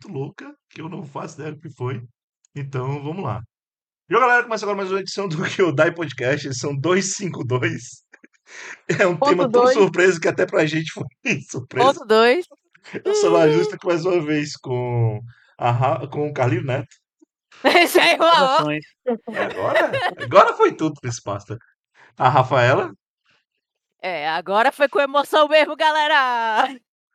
muito louca, que eu não faço ideia do que foi. Então, vamos lá. E galera, começa agora mais uma edição do Kyodai Podcast, edição 252. É um tema Ponto tão 2. surpresa que até pra gente foi surpresa. Ponto 2. Eu sou a Justa aqui mais uma vez com o Carlinho Neto. Esse aí, ó. Saudações. Agora foi tudo nesse pasta. A Rafaela. Agora foi com emoção mesmo, galera.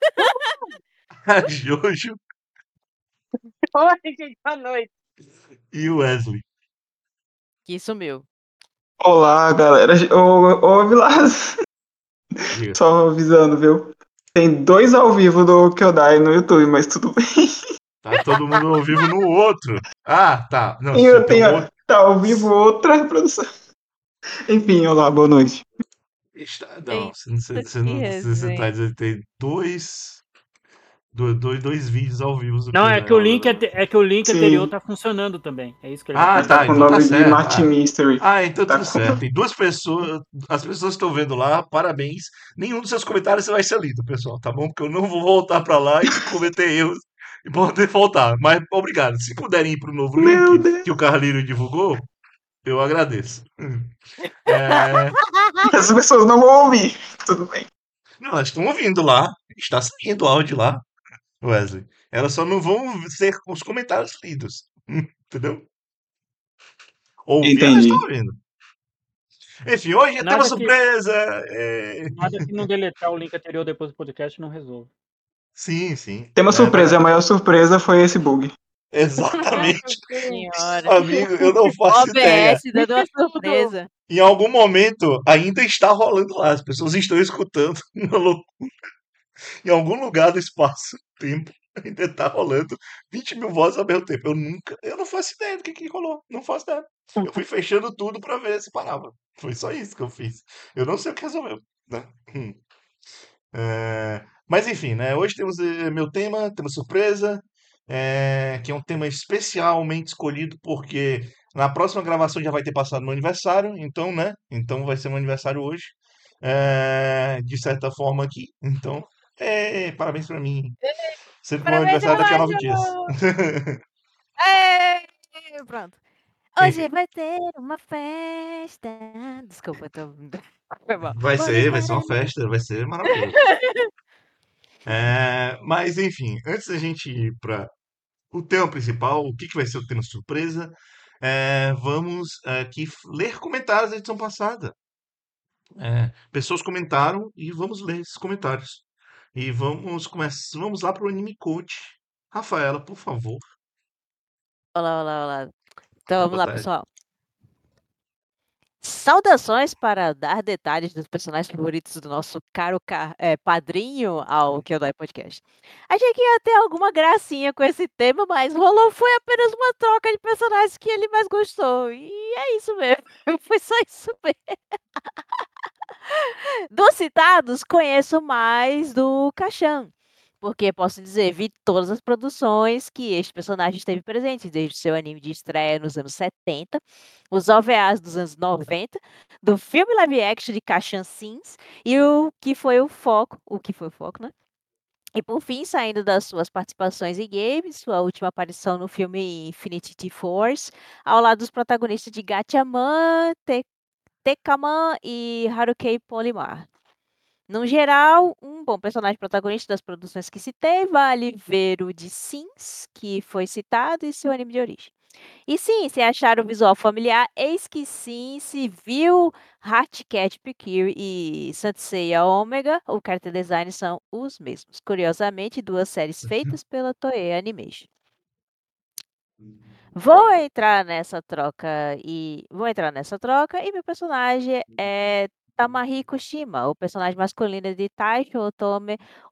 A Jojo Oi, gente, boa noite. e o Wesley. Que sumiu. Olá, galera. Ô Vilas, Diga. só avisando, viu? Tem 2 ao vivo do Kyodai no YouTube, mas tudo bem. Tá todo mundo ao vivo no outro. Ah, tá. Não, E se eu tem tenho, outro. tá ao vivo outra reprodução. Enfim, olá, boa noite. Não, você Que tá resenha. dizendo que tem dois vídeos ao vivo do Não, é que o link, Kyodai. é que o link Sim. anterior tá funcionando também. É isso que ele Ah, Mas tá com o então tá nome de certo. Martin Mystery. Então Tá tudo com- certo. Tem 2 pessoas, as pessoas estão vendo lá, parabéns. Nenhum dos seus comentários vai ser lido, pessoal, tá bom? Porque eu não vou voltar pra lá e cometer erros e poder voltar. Mas obrigado. Se puderem ir pro novo Meu link Deus. que o Carlinho divulgou, eu agradeço. É, As pessoas não vão ouvir. Tudo bem. Não, elas estão ouvindo lá. Está saindo o áudio lá, Wesley. Elas só não vão ser os comentários lidos. Entendeu? Ouvir, elas Entendi. estão ouvindo. Enfim, hoje Nada temos que- surpresa. Nada que não deletar o link anterior depois do podcast não resolve. Sim, sim. Tem uma surpresa, a maior surpresa foi esse bug. Exatamente. Senhora. Amigo, eu não faço ideia. OBS dando uma surpresa. Em algum momento ainda está rolando lá. As pessoas estão escutando uma loucura. Em algum lugar do espaço-tempo ainda está rolando 20 mil vozes ao mesmo tempo. Eu não faço ideia do que rolou. Não faço ideia. Eu fui fechando tudo para ver se parava. Foi só isso que eu fiz. Eu não sei o que resolveu. Né? Mas enfim, né? Hoje temos meu tema, temos surpresa, que é um tema especialmente escolhido porque na próxima gravação já vai ter passado meu aniversário, então, né? Então vai ser meu aniversário hoje, de certa forma aqui. Então, parabéns pra mim. Sempre meu Parabéns, aniversário daqui a 9 dias. Pronto. Hoje Enfim. vai ter uma festa. Desculpa, tô. Foi mal. Vai ser uma festa, vai ser maravilhoso. Mas enfim, antes da gente ir para o tema principal, o que vai ser o tema surpresa, vamos aqui ler comentários da edição passada. Pessoas comentaram e vamos ler esses comentários. E vamos lá para o Anime Coach. Rafaela, por favor. Olá. Então vamos Boa lá, tarde. pessoal. Saudações para dar detalhes dos personagens favoritos do nosso caro padrinho ao Kyodai Podcast. Achei que ia ter alguma gracinha com esse tema, mas rolou foi apenas uma troca de personagens que ele mais gostou. E é isso mesmo. Foi só isso mesmo. Dos citados, conheço mais do Kashan. Porque posso dizer, vi todas as produções que este personagem esteve presente, desde o seu anime de estreia nos anos 70, os OVAs dos anos 90, do filme live action de Kashan Sins e o que foi o foco, né? E por fim, saindo das suas participações em games, sua última aparição no filme Infinity Force, ao lado dos protagonistas de Gatchaman, Tekaman e Harukei Polimar. No geral, um bom personagem protagonista das produções que citei, vale ver o de Sims, que foi citado, e seu anime de origem. E sim, se achar o visual familiar, eis que sim, se viu Hatcat Pikir e Seiya Omega, o character design são os mesmos. Curiosamente, duas séries feitas pela Toei Animation. Vou entrar nessa troca e meu personagem é Tamahiko Shima, o personagem masculino de Taisho Otome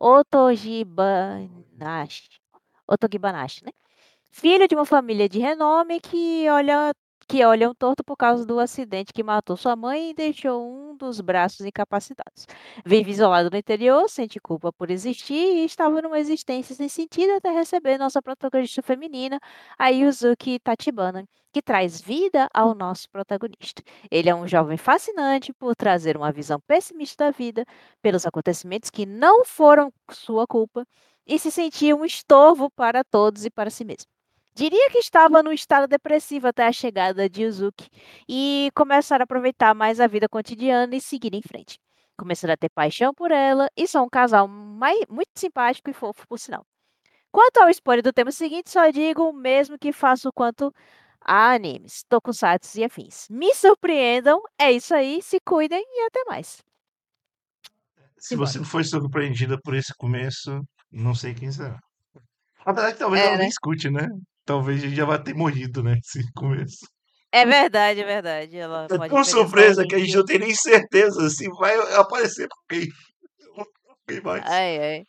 Otogibanashi, né? Filho de uma família de renome que olham torto por causa do acidente que matou sua mãe e deixou um dos braços incapacitados. Vive isolado no interior, sente culpa por existir e estava numa existência sem sentido até receber nossa protagonista feminina, a Yuzuki Tachibana, que traz vida ao nosso protagonista. Ele é um jovem fascinante por trazer uma visão pessimista da vida, pelos acontecimentos que não foram sua culpa, e se sentia um estorvo para todos e para si mesmo. Diria que estava num estado depressivo até a chegada de Yuzuki e começar a aproveitar mais a vida cotidiana e seguir em frente. Começaram a ter paixão por ela e são um casal muito simpático e fofo, por sinal. Quanto ao spoiler do tema seguinte, só digo o mesmo que faço quanto a animes, tokusatsu e afins. Me surpreendam, é isso aí, se cuidem e até mais. Se Simbora. você não foi surpreendida por esse começo, não sei quem será. Apesar que talvez É, ela nem né? escute, né? Talvez a gente já vai ter morrido, né? Esse começo. É verdade, é verdade. Ela É pode tão pegar só o surpresa que a link. gente não tem nem certeza se vai aparecer pra quem mais. Ai, ai.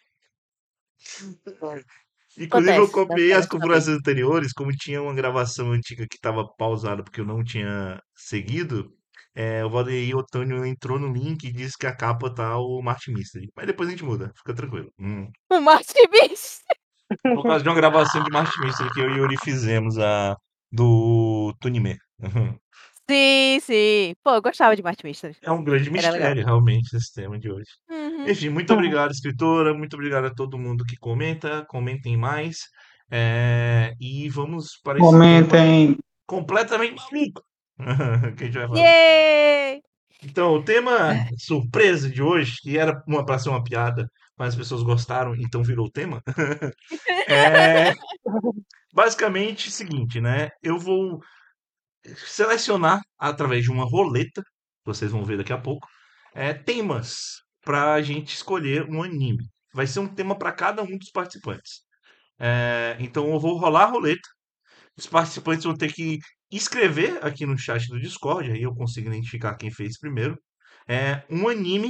Inclusive, eu Acontece, dá copiei pra as ela saber. configurações anteriores, como tinha uma gravação antiga que estava pausada porque eu não tinha seguido. O Valdeir Otânio entrou no link e disse que a capa tá o Martin Mystery. Mas depois a gente muda, fica tranquilo. O Martin Beast. Por causa de uma gravação de Martin Mystery que eu e o Yuri fizemos do Tunime. Sim, sim. Pô, eu gostava de Martin Mystery. É um grande Era legal. mistério, realmente, esse tema de hoje. Uhum. Enfim, muito obrigado, escritora. Muito obrigado a todo mundo que comenta. Comentem mais. E vamos para esse tema Comentem. completamente maluco que a gente vai falar. Yay! Então, o tema surpresa de hoje, que era para ser uma piada, mas as pessoas gostaram, então virou o tema, é basicamente o seguinte, né? Eu vou selecionar através de uma roleta, vocês vão ver daqui a pouco, temas para a gente escolher um anime. Vai ser um tema para cada um dos participantes. Então eu vou rolar a roleta. Os participantes vão ter que escrever aqui no chat do Discord, aí eu consigo identificar quem fez primeiro. Um anime.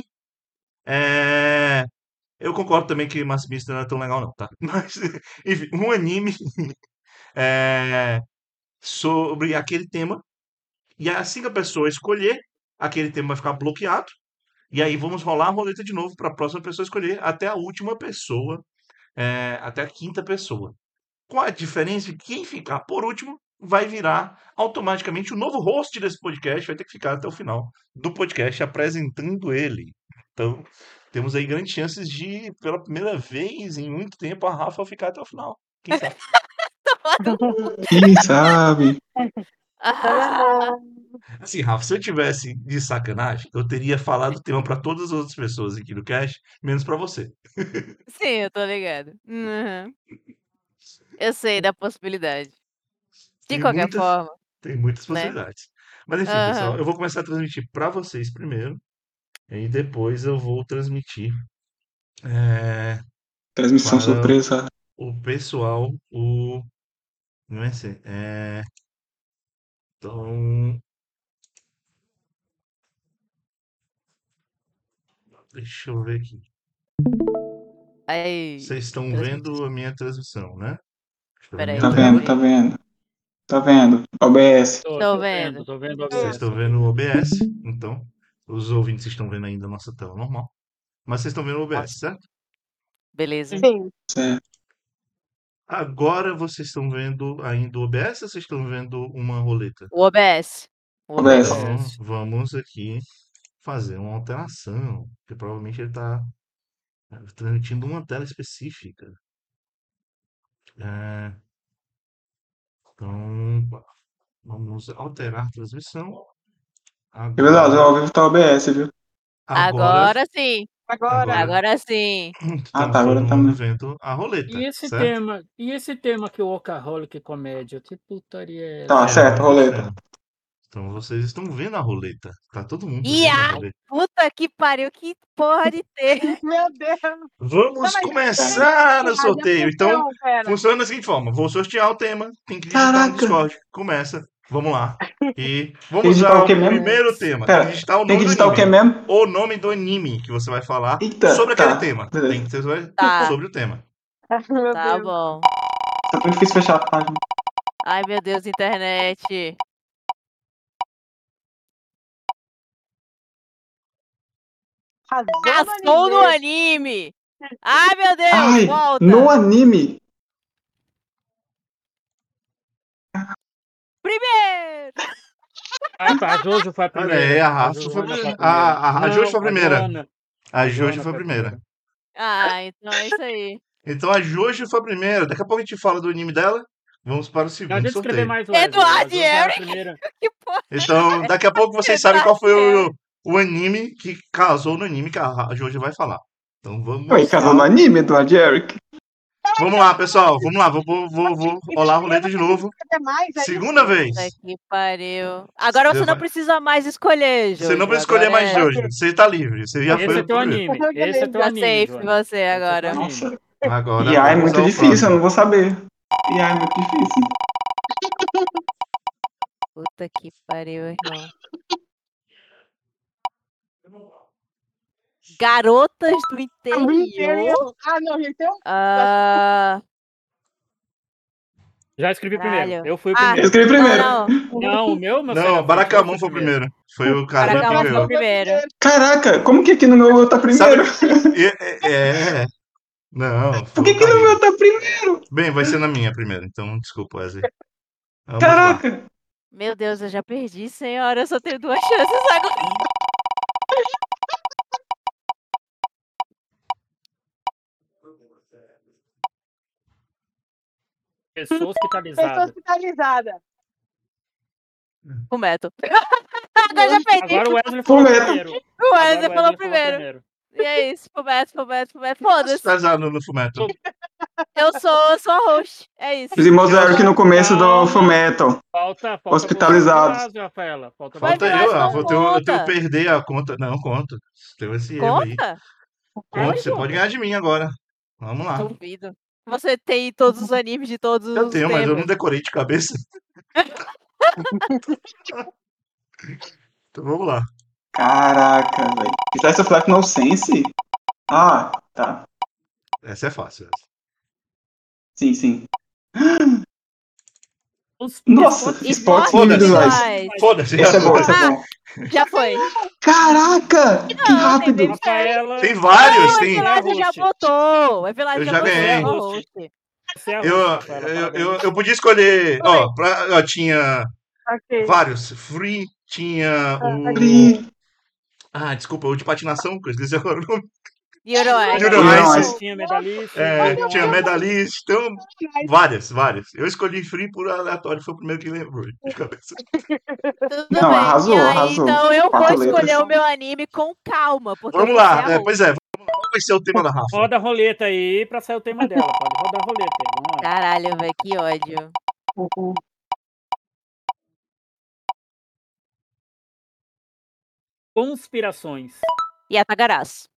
Eu concordo também que Massimista não é tão legal, não, tá? Mas, enfim, um anime é, sobre aquele tema. E assim que a pessoa escolher, aquele tema vai ficar bloqueado. E aí vamos rolar a roleta de novo para a próxima pessoa escolher até a última pessoa, até a quinta pessoa. Com a diferença de quem ficar por último vai virar automaticamente o novo host desse podcast, vai ter que ficar até o final do podcast apresentando ele. Então, temos aí grandes chances de, pela primeira vez em muito tempo, a Rafa ficar até o final. Quem sabe? Quem sabe? Assim, Rafa, se eu tivesse de sacanagem, eu teria falado o tema para todas as outras pessoas aqui do cast, menos para você. Sim, eu tô ligado. Uhum. Eu sei da possibilidade. De Tem qualquer muitas, forma, tem muitas né? possibilidades. Mas enfim, pessoal, Aham. eu vou começar a transmitir para vocês primeiro, e depois eu vou transmitir é, Transmissão para surpresa. o pessoal, o. Não é assim, então, deixa eu ver aqui. Aí, Vocês estão transmite. vendo a minha transmissão, né? Deixa eu ver a minha Peraí, Tá tela. vendo, tá peraí. vendo. Tá vendo. OBS. Tô vendo. Tô vendo o Vocês OBS estão aqui. vendo o OBS, então. Os ouvintes estão vendo ainda a nossa tela normal. Mas vocês estão vendo o OBS, Nossa, certo? beleza. Certo. Agora vocês estão vendo ainda o OBS ou vocês estão vendo uma roleta? O OBS. O OBS. OBS. Então, OBS. vamos aqui fazer uma alteração, porque provavelmente ele está transmitindo uma tela específica. É, então, vamos alterar a transmissão. É verdade, o Agora, ao vivo tá OBS, viu? agora, Agora sim. agora Agora sim. Ah, tá, estamos todo agora mundo também. vendo a roleta, E esse certo? tema, e esse tema que o Workaholic Comédia, que putaria é Tá, essa? certo, Realmente roleta. é. Então vocês estão vendo a roleta. Tá todo mundo E vendo a a roleta. puta que pariu, que porra de ter. Meu Deus! Vamos Peraí, começar o já sorteio. Então, pera. funciona da seguinte forma: vou sortear o tema, tem que digitar no Caraca! Discord. Começa, vamos lá. E Tem vamos que digitar usar o quê o mesmo? primeiro tema. Tem que Pera, digitar o tem nome que do digitar o quê anime. mesmo? O nome do anime que você vai falar Eita, sobre aquele tá. tema. Tem Beleza. que ser Tá, sobre o tema. Meu tá Deus. bom. Tá muito difícil fechar a página. Ai, meu Deus, internet. Arrasou no Passou no anime. anime. Ai, meu Deus, Ai, no volta. anime! Primeiro. A Jojo foi a Olha aí, primeira. a A Rafa foi a Joana foi a primeira. primeira. A Jojo Não, foi a primeira. A A Jojo Joana foi a foi a primeira. primeira. Ah, então é isso aí. Então a Jojo foi a primeira. Daqui a pouco a gente fala do anime dela. Vamos para o Não segundo adianta escrever sorteio. mais Wesley. Eduardo a Jojo e era a Eric. primeira. Que porra. Então, daqui a pouco vocês sabem qual foi o anime que casou no anime que a Jojo vai falar. Então Oi, casou no anime, Eduardo e Eric. Vamos lá, pessoal. Vamos lá. Vou rolar a roleta de novo. Segunda vez. Puta que pariu. Agora você não vai- precisa mais escolher, Jojo. Você não precisa escolher Agora mais é- Jojo. Você tá livre. Você já Esse foi é o teu primeiro. anime. Esse é teu Tá anime, safe Joana. você Esse é teu agora. anime. Nossa. Agora IA é vamos muito ao difícil, eu próximo. não vou saber. IA é muito difícil. Puta que pariu, irmão. Garotas do interior. Ah, não, gente, tem um. Ah, Já escrevi Caralho. primeiro. Eu fui o Ah, Eu primeiro. escrevi primeiro. não. Não, o meu sai na Não, frente, Barakamon eu foi fui o primeiro. Foi o cara que Barakamon foi ganhou. o primeiro. Caraca, como que aqui no meu tá primeiro? Não, Por foi o que no Carlinhos. meu tá primeiro? Bem, vai ser na minha primeiro. Então, desculpa, Wesley. Vamos lá. Caraca. Meu Deus, eu já perdi, senhora. Eu só tenho 2 chances agora. Pessoa Pessoa hospitalizada. hospitalizada. O Meto. Agora já perdi. Agora o Wesley falou Fullmetal. primeiro. O Agora Wesley falou primeiro. E é isso. Fumeto. Foda-se. Pesado no Fumeto. Eu sou a host. É isso. Os irmãos Eric no começo do Calma. Fullmetal. Falta Hospitalizados. você, Rafaela. Falta Vai Falta você. virar eu, isso não eu tenho que conta. perder a conta. Não, conta. Tem esse erro aí. Conta? Conta, você pode ganhar de mim agora. Vamos lá. Duvido. Você tem todos os animes de todos Eu os tenho, mas eu não temas. decorei de cabeça. Então vamos lá. Caraca, velho. Slice of Life No Sense? Ah, tá. Essa é fácil. Sim, sim. Os Nossa, esportes esportes Foda-se. individuais. Foda-se. Esse é bom, esse é bom. Já foi. Caraca, que Não, rápido. tem Rafaela. Tem vários, Não, o tem. Evilásio já votou. O Evilásio Eu já já votou. ganhei. é o host. Você é a Eu, host, Rafaela, parabéns. eu podia escolher. Ó, tinha Ok. vários. Free, tinha o. Free. Ah, desculpa, o de patinação, que eu esqueci agora o nome. Yoroai. Yoroai. Tinha medalhista. Tinha medalhista, então. Várias. Eu escolhi Free por aleatório, foi o primeiro que lembrou de cabeça. Tudo Não, bem. arrasou, E aí, arrasou. então eu vou 4 escolher letras. o meu anime com calma. Porque Vamos eu vou lá, ser a host. pois é, vamos lá. Qual vai ser o tema da Rafa? Roda a roleta aí pra sair o tema dela. Pode rodar a roleta aí. Vamos lá. Caralho, velho, que ódio. Conspirações. Yatagarasu.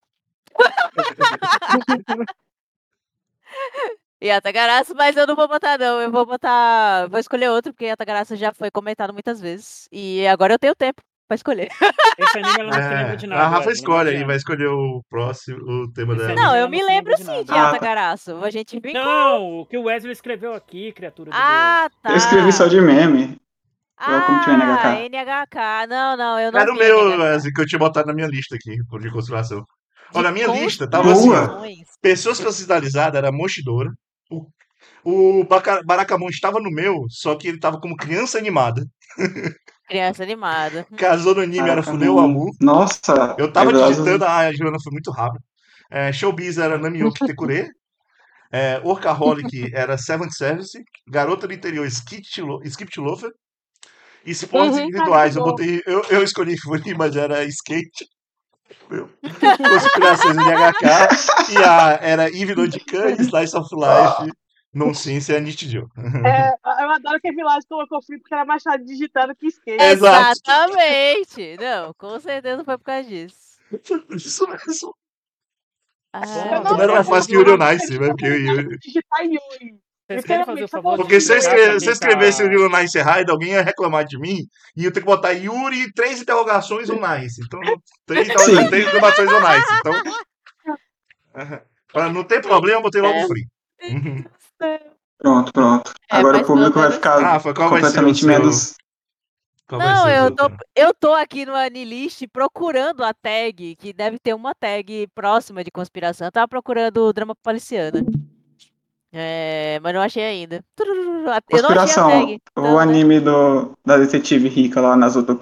Yatagarasu, mas eu não vou botar, não. Eu vou botar. Vou escolher outro, porque Yatagarasu já foi comentado muitas vezes. E agora eu tenho tempo pra escolher. Esse anime ela não se lembra de nada. A Rafa Wesley, escolhe não aí, adianta. vai escolher o próximo, o tema Esse dela. anime Não, ela eu não me se lembro lembra de sim de nada. Yatagarasu. A gente vincula. Não, o que o Wesley escreveu aqui, criatura de Ah, tá. Eu escrevi só de meme. Welcome to NHK. NHK. Não, eu não Era o vi meu, NHK. Wesley, que eu tinha botado na minha lista aqui, de conspiração. De Olha, a minha lista tava assim, ó. conspirações. Pessoas personalizadas era Mochidora. Barakamon estava no meu, só que ele tava como criança animada. Criança animada. Casou no anime era Caraca, Funeu Amu. Nossa. Eu tava Evilásio- digitando, a Joana foi muito rápido. Showbiz era Namioki Tekure. Workaholic era Seventh Service. Garota do Interior, Skip Loafer. Esportes individuais, eu escolhi Funi, mas era skate. Conspirações de HK. E era Eve no Dican e Slice of Life. Nonsense é Nichijou. Eu adoro que a Vilagem colocou free porque era mais fácil digitando que skate. Exato. Exatamente. Não, com certeza foi por causa disso. Isso mesmo. Ah, Não era mais fácil que Yuri on Ice, né? Porque Digitar Yuri. Vocês querem fazer o favor de Porque se eu explicar pra quem escrevesse o tá- Yuri on Ice errado, alguém ia reclamar de mim e eu ter que botar Yuri 3 interrogações on Ice. Então, 3 exclamações on Ice. Então, pra não ter problema, eu botei logo free. Uhum. Pronto. Agora o público vai ficar Rafa, qual vai ser o completamente seu... menos. Qual vai Não, ser o eu seu tô, tema? eu tô aqui no Anilist procurando a tag, que deve ter uma tag próxima de conspiração. Eu tava procurando o drama paliciana. Mas não achei ainda. Eu não achei a Conspiração. tag. O Não, né? anime da detetive rica lá, Nazutoki.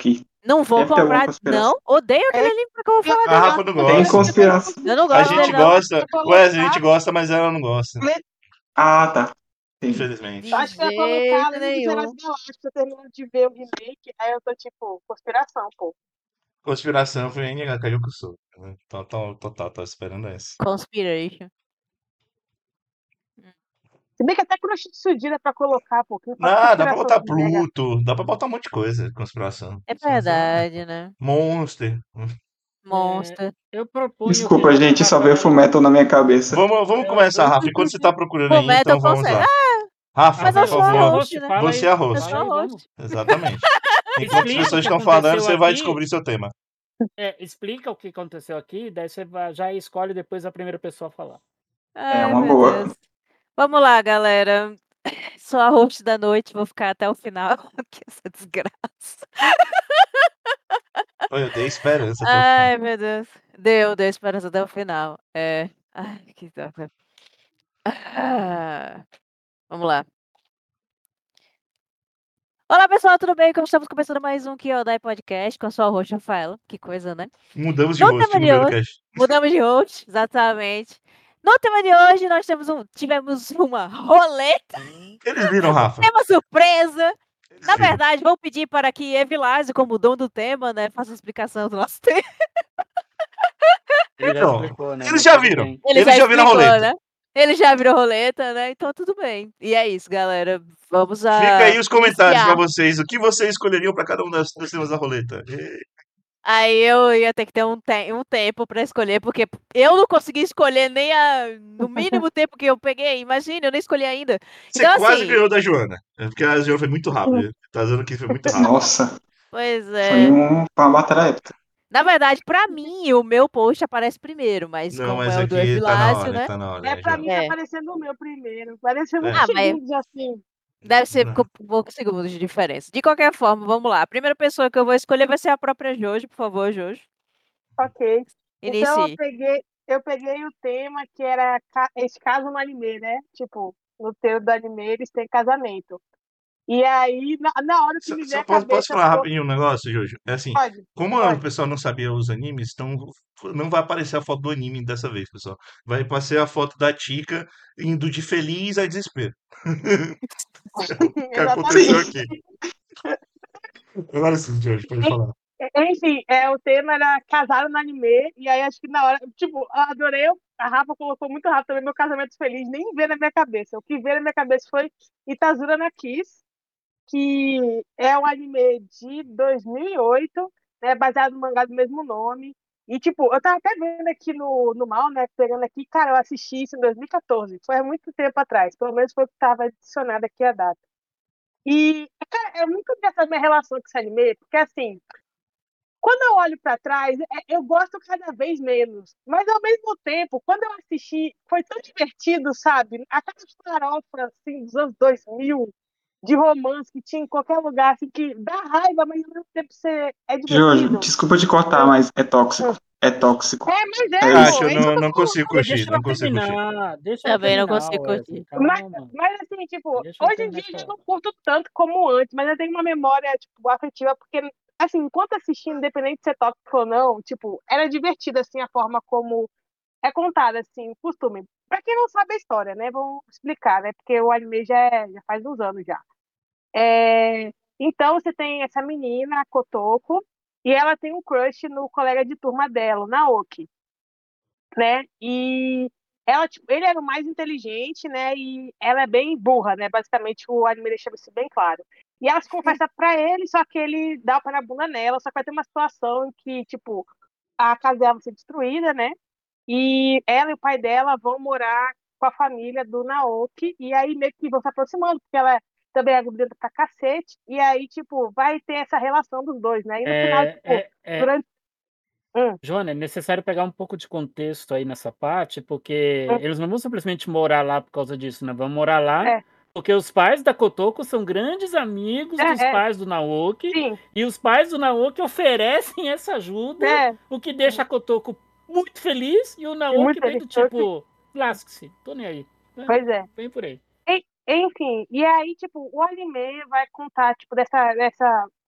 Não vou Deve ter alguma comprar, conspiração. não. Odeio aquele anime, porque eu vou falar A dele. Rafa não Tem gosta. conspiração. Eu não A gosto gente dele, não. gosta. Wesley, a gente gosta, mas ela não gosta. Ah, tá. Entendi. Infelizmente. De Acho que eu ia colocar jeito além dos Heróis nenhum. Galácticos, eu termino de ver o remake, aí eu tô tipo, conspiração, pô. Conspiração foi NH Caiu que eu sou. Total, tô esperando essa. Conspiration. Se bem que até Crush de Sudira pra colocar, pô. Que não faz Não, dá pra conspiração botar com Mega. Pluto, dá pra botar um monte de coisa. Conspiração. É Conspiração verdade, né? Monster. Monster. Eu proponho Desculpa, que gente, só veio Rafaela... Fullmetal na minha cabeça. Vamos começar, Rafa. Enquanto você tá procurando aí, Fullmetal então vamos consegue. lá. Ah, Rafa, mas eu por sou a Rafaela, você é favor. host, host? né? Fala aí. Você é a Eu host. Fala sou a aí, vamos. host. Exatamente. Enquanto as Explica o pessoas que estão falando, você aconteceu vai aqui. descobrir seu tema. Explica o que aconteceu aqui, daí você já escolhe depois a primeira pessoa a falar. É Ai, uma meu boa. Deus. Vamos lá, galera. Sou a host da noite, vou ficar até o final. Que essa desgraça. Eu dei esperança até o final. Ai, meu Deus. Deu esperança até o final. É. Ai, que dó. Ah, Vamos lá. Olá, pessoal, tudo bem? Como estamos começando mais um Kyodai Podcast com a sua host, Rafaela. Que coisa, né? Mudamos de No host tema no de meio do hoje, cast. mudamos de host, exatamente. No tema de hoje, nós tivemos uma roleta, Eles viram, Rafa? tema surpresa. Eles Na viram. verdade, vou pedir para que Evilásio, como dono do tema, né, faça a explicação do nosso tema. Ele já Então, explicou, né? eles Mas já tudo viram. bem. Ele Eles já já viram a explicou, roleta. né? Ele já virou roleta, né? Então tudo bem. E é isso, galera. Vamos Fica aí os comentários pra iniciar. vocês. O que vocês escolheriam pra cada um dos temas da roleta? Aí eu ia ter que ter um tempo pra escolher, porque eu não consegui escolher nem no mínimo tempo que eu peguei. Imagina, eu nem escolhi ainda. Você Então, quase assim, ganhou da Joana. É porque a Joana foi muito rápida. Tá dizendo que foi muito rápido. Nossa, pois foi é. uma batalha épica. Na verdade, pra mim, o meu post aparece primeiro, mas Não, como mas é o do aqui tá na Evilásio, hora, né? tá na hora, É, né, pra Joana? mim tá É. aparecendo o meu primeiro. Pareceu uns Ah, mas segundos assim. deve ser com poucos segundos de diferença. De qualquer forma, vamos lá. A primeira pessoa que eu vou escolher vai ser a própria Jojo, por favor, Jojo. Ok. Então Inicie. eu peguei o tema que era esse caso no anime, né? Tipo, no tema do anime eles têm casamento. E aí, na hora que me veio Só a posso cabeça, falar pô, rapidinho um negócio, Jojo? É assim, pode, como o pode. pessoal não sabia os animes, então não vai aparecer a foto do anime dessa vez, pessoal. Vai aparecer a foto da Tica indo de feliz a desespero. O que aconteceu Exatamente. aqui. Agora sim, Jojo, pode falar. Enfim, o tema era casaram no anime, e aí acho que na hora, tipo, eu adorei, a Rafa colocou muito rápido também meu casamento feliz, nem veio na minha cabeça. O que veio na minha cabeça foi Itazura na Kiss, que é um anime de 2008, né, baseado no mangá do mesmo nome. E, tipo, eu tava até vendo aqui no Mal, né, pegando aqui, cara, eu assisti isso em 2014, foi há muito tempo atrás, pelo menos foi o que tava adicionado aqui a data. E, cara, é muito engraçada a minha relação com esse anime, porque, assim, quando eu olho para trás, eu gosto cada vez menos. Mas, ao mesmo tempo, quando eu assisti, foi tão divertido, sabe? Aquelas farofas, assim, dos anos 2000, de romance que tinha em qualquer lugar, assim, que dá raiva, mas ao mesmo tempo é Jojo, divertido. desculpa te cortar, mas é tóxico. É tóxico. Mas É Acho, isso. pô, eu é isso que eu não tô consigo falando. curtir, Deixa não ela consigo curtir. terminar. Deixa ela Também não terminar, consigo Wesley. curtir. Calma. Mas assim, tipo, Deixa ela hoje em terminar dia de eu já falar. não curto tanto como antes, mas eu tenho uma memória, tipo, afetiva, porque, assim, enquanto assistindo, independente de ser tóxico ou não, tipo, era divertido, assim, a forma como é contada, assim, o costume. Pra quem não sabe a história, né, vamos explicar, né, porque o anime já faz uns anos já. Então, você tem essa menina, a Kotoko, e ela tem um crush no colega de turma dela, o Naoki, né? E ela, tipo, ele era o mais inteligente, né? E ela é bem burra, né? Basicamente, o anime deixa isso bem claro. E ela se confessa pra ele, só que ele dá o pé na bunda nela, só que vai ter uma situação em que, tipo, a casa dela vai ser destruída, né? E ela e o pai dela vão morar com a família do Naoki, e aí meio que vão se aproximando, porque ela também é grudenta pra cacete, e aí, tipo, vai ter essa relação dos dois, né? E no final, tipo, durante. Joana, é necessário pegar um pouco de contexto aí nessa parte, porque Hum, eles não vão simplesmente morar lá por causa disso, né? Vão morar lá é, porque os pais da Kotoko são grandes amigos dos é, pais do Naoki, sim, e os pais do Naoki oferecem essa ajuda, é, o que deixa a Kotoko muito feliz, e o e Naoki muito bem feliz. do tipo, lasque-se, tô nem aí. Pois é. Vem por aí. Enfim, e aí, tipo, o anime vai contar, tipo,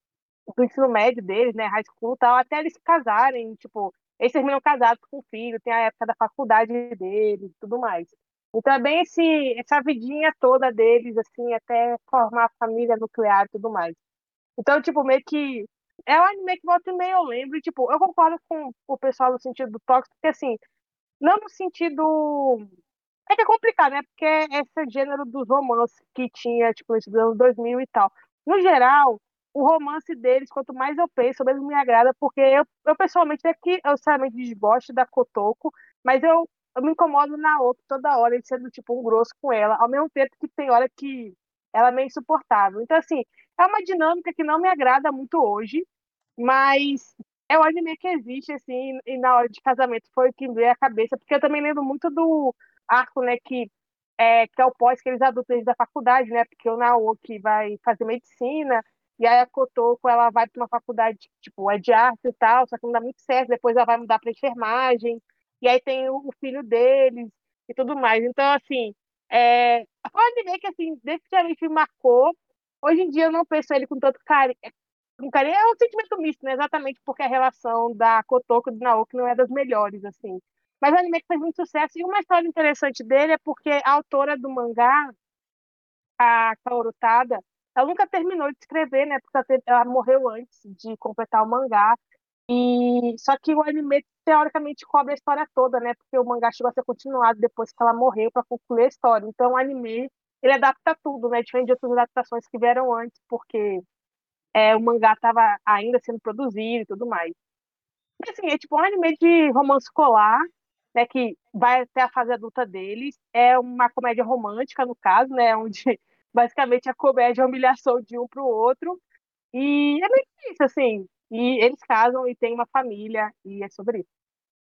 do ensino médio deles, né, high school e tal, até eles se casarem, tipo, eles terminam casados com o filho, tem a época da faculdade deles e tudo mais. Então é bem essa vidinha toda deles, assim, até formar a família nuclear e tudo mais. Então, tipo, meio que. É um anime que volta e meia eu lembro, e, tipo, eu concordo com o pessoal no sentido do tóxico, porque, assim, não no sentido. É que é complicado, né? Porque é esse gênero dos romances que tinha, tipo, nesses anos 2000 e tal. No geral, o romance deles, quanto mais eu penso, menos me agrada, porque eu pessoalmente, é que eu sinceramente desgosto da Kotoko, mas eu me incomodo na outra toda hora, ele sendo, tipo, um grosso com ela, ao mesmo tempo que tem hora que ela é meio insuportável. Então, assim, é uma dinâmica que não me agrada muito hoje, mas é o anime que existe, assim, e na hora de casamento foi o que me veio à cabeça, porque eu também lembro muito do arco, né, que é o pós que eles adultos da faculdade, né, porque o Naoki vai fazer medicina, e aí a Kotoko, ela vai para uma faculdade, tipo, é de arte e tal, só que não dá muito certo, depois ela vai mudar para enfermagem, e aí tem o filho deles e tudo mais. Então, assim, foi um anime que, assim, definitivamente me marcou. Hoje em dia eu não penso ele com tanto carinho, é um sentimento misto, né? Exatamente porque a relação da Kotoko e do Naoki não é das melhores, assim. Mas é um anime que fez muito sucesso. E uma história interessante dele é porque a autora do mangá, a Kaoru Tada, ela nunca terminou de escrever, né? Porque ela morreu antes de completar o mangá. E só que o anime teoricamente cobre a história toda, né? Porque o mangá chegou a ser continuado depois que ela morreu para concluir a história. Então o anime ele adapta tudo, né? Diferente de outras adaptações que vieram antes, porque o mangá estava ainda sendo produzido e tudo mais. E, assim, é tipo um anime de romance escolar, né, que vai até a fase adulta deles. É uma comédia romântica, no caso, né, onde basicamente a comédia é a humilhação de um pro outro. E é meio que isso, assim. E eles casam e têm uma família, e é sobre isso.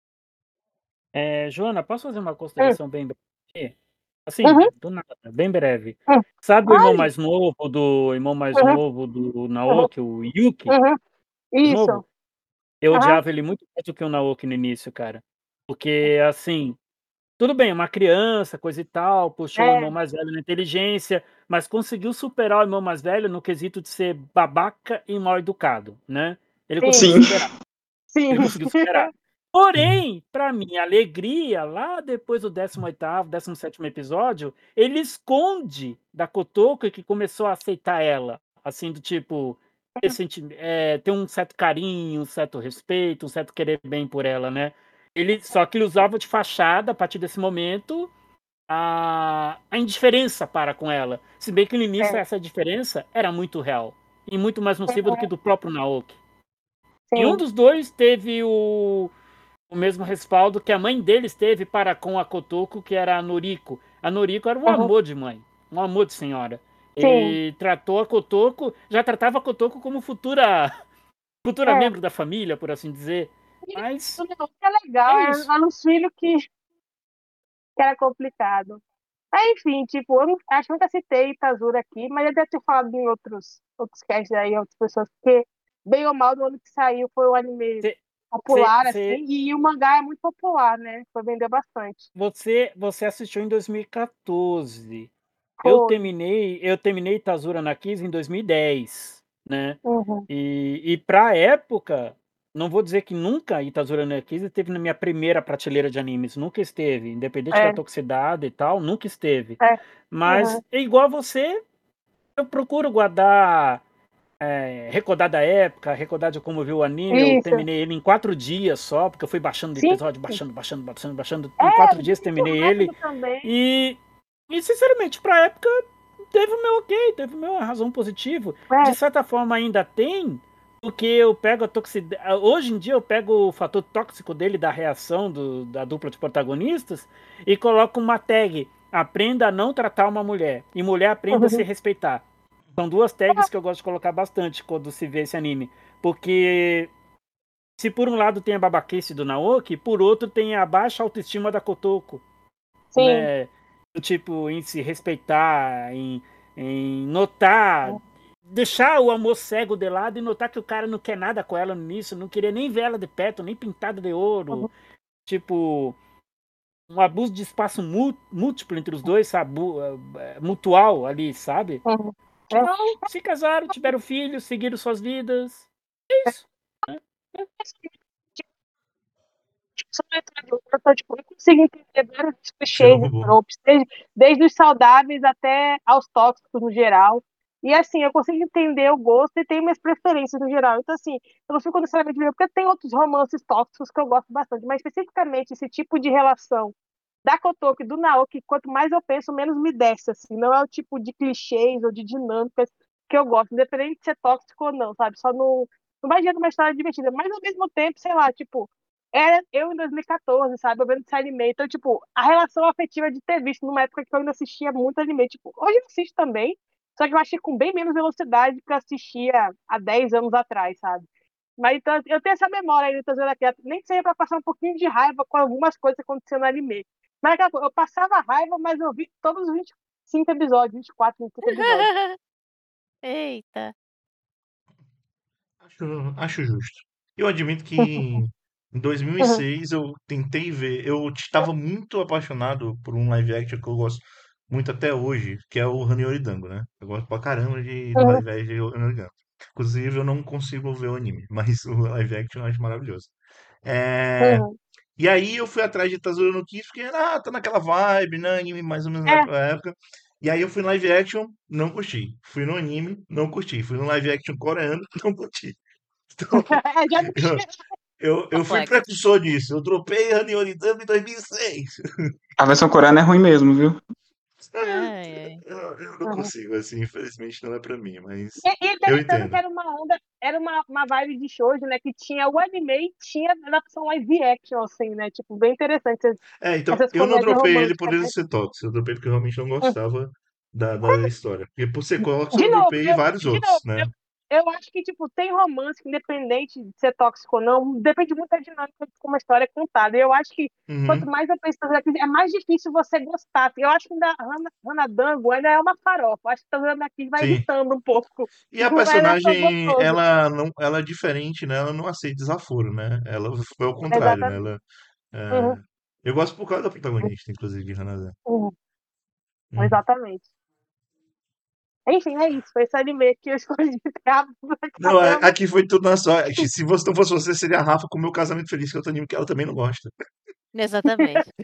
Joana, posso fazer uma Hum, consideração bem breve? uhum, Assim, do nada, bem breve. hum. Sabe Ai, o irmão mais uhum, novo do uhum, Naoki, o Yuki, uhum. mais Isso. novo? Eu Aham, odiava ele muito mais do que o Naoki no início, cara. Porque, assim, tudo bem, uma criança, coisa e tal, puxou o irmão é, mais velho na inteligência, mas conseguiu superar o irmão mais velho no quesito de ser babaca e mal educado, né? Ele conseguiu sim, Sim. superar. sim. Ele conseguiu superar. Porém, para minha alegria, lá depois do 18º, 17º episódio, ele esconde da Kotoko que começou a aceitar ela, assim, do tipo, ter um certo carinho, um certo respeito, um certo querer bem por ela, né? Só que ele usava de fachada, a partir desse momento, a indiferença para com ela. Se bem que no início É, essa diferença era muito real e muito mais nociva do que do próprio Naoki. E um sim. dos dois teve o mesmo respaldo que a mãe deles teve para com a Kotoko, que era a Noriko. A Noriko era um Uhum, amor de mãe, um amor de senhora. sim. Ele tratou a Kotoko, já tratava a Kotoko como futura É. membro da família, por assim dizer. Mas Isso é legal, é isso. era um filho que era complicado. Aí, enfim, tipo, acho que nunca citei Itazura aqui, mas eu deve ter falado em outros casts aí, outras pessoas, porque, bem ou mal, no ano que saiu foi um anime popular, Você assim, e o mangá é muito popular, né? Foi vender bastante. você assistiu em 2014. Foi. Eu terminei Tazura na Kiss em 2010, né? Uhum. E pra época, não vou dizer que nunca Itazura no Kiss esteve na minha primeira prateleira de animes, nunca esteve, independente da É, toxicidade e tal, nunca esteve. é. Mas Uhum. é igual a você, eu procuro guardar, recordar da época, recordar de como eu vi o anime. Eu Isso. terminei ele em 4 dias só, porque eu fui baixando o Sim. episódio, baixando. Em É, 4 dias muito terminei ele. rápido também. E, sinceramente, pra época, teve o meu ok, teve o meu razão positivo. De É. certa forma ainda tem, porque eu pego a toxicidade. Hoje em dia eu pego o fator tóxico dele, da reação da dupla de protagonistas, e coloco uma tag: aprenda a não tratar uma mulher. E mulher aprenda a se respeitar. São duas tags que eu gosto de colocar bastante quando se vê esse anime. Porque se por um lado tem a babaquice do Naoki, por outro tem a baixa autoestima da Kotoko, Sim. né? Do tipo, em se respeitar, em notar, deixar o amor cego de lado e notar que o cara não quer nada com ela no início, não queria nem ver ela de perto, nem pintada de ouro. Tipo, um abuso de espaço múltiplo entre os dois, sabe? Mutual ali, sabe? Uhum. É. Então, se casaram, tiveram filhos, seguiram suas vidas. É isso. Eu não consigo entender vários Cheirou clichês e robô. tropes, desde os saudáveis até aos tóxicos no geral. E assim, eu consigo entender o gosto e tenho minhas preferências no geral. Então, assim, eu não fico necessariamente vendo, porque tem outros romances tóxicos que eu gosto bastante, mas especificamente esse tipo de relação da Kotoko e do Naoki, quanto mais eu penso, menos me desce, assim. Não é o tipo de clichês ou de dinâmicas que eu gosto, independente de ser tóxico ou não, sabe? Só não vai adianta uma história divertida. Mas ao mesmo tempo, sei lá, tipo, era eu em 2014, sabe? Eu vendo esse anime. Então, tipo, a relação afetiva de ter visto numa época que eu ainda assistia muito anime. Tipo, hoje eu assisto também, só que eu achei com bem menos velocidade que eu assistia há 10 anos atrás, sabe? Mas então, eu tenho essa memória aí, tô dizendo aqui, nem que seja pra passar um pouquinho de raiva com algumas coisas que aconteceram no anime. Mas aquela coisa, eu passava raiva, mas eu vi todos os 25 episódios, 24, 25 episódios. Eita. Acho justo. Eu admito que em Uhum, 2006 eu tentei ver. Eu estava muito apaixonado por um live action que eu gosto muito até hoje, que é o Hanayori Dango, né? Eu gosto pra caramba do uhum, live action de Hanayori Dango. Inclusive, eu não consigo ver o anime, mas o live action eu acho maravilhoso. É, uhum. E aí eu fui atrás de Tazuro no Kiss, porque, tá naquela vibe, né? Anime mais ou menos na É, época. E aí eu fui no live action, não curti. Fui no anime, não curti. Fui no live action coreano, não curti. Então, já eu, eu fui Complexo. precursor disso. Eu dropei Hanyoridama em 2006. A versão coreana é ruim mesmo, viu? Ai, ai. Eu não uhum. consigo, assim, infelizmente não é pra mim, mas E eu interessante que entendo. era uma onda, era uma vibe de shoujo, né? Que tinha o anime e tinha adaptação live action, assim, né? Tipo, bem interessante Então, essas eu não comédias dropei ele por românticas, ele né? ser tóxico. Eu dropei porque eu realmente não gostava da história. Porque por ser tóxico, De eu novo, dropei vários de outros, novo, né? eu acho que, tipo, tem romance, que, independente de ser tóxico ou não, depende muito da dinâmica de como a história é contada. E eu acho que quanto Uhum, mais eu penso aqui, é mais difícil você gostar. Eu acho que ainda Hana Dango ainda é uma farofa. Eu acho que a aqui vai sim. irritando um pouco. E a Não é tão personagem, gostoso. ela não, ela é diferente, né? Ela não aceita desaforo, né? Ela foi ao contrário, né? Exatamente. Ela, Uhum, é, eu gosto por causa da protagonista, inclusive, de Hannah. uhum, Hum. exatamente. Enfim, é isso. Foi esse anime que eu escolhi rápido pra Não, caramba. aqui foi tudo na sorte. Se você não fosse você, seria a Rafa com o meu casamento feliz, que é outro anime que ela também não gosta. Exatamente.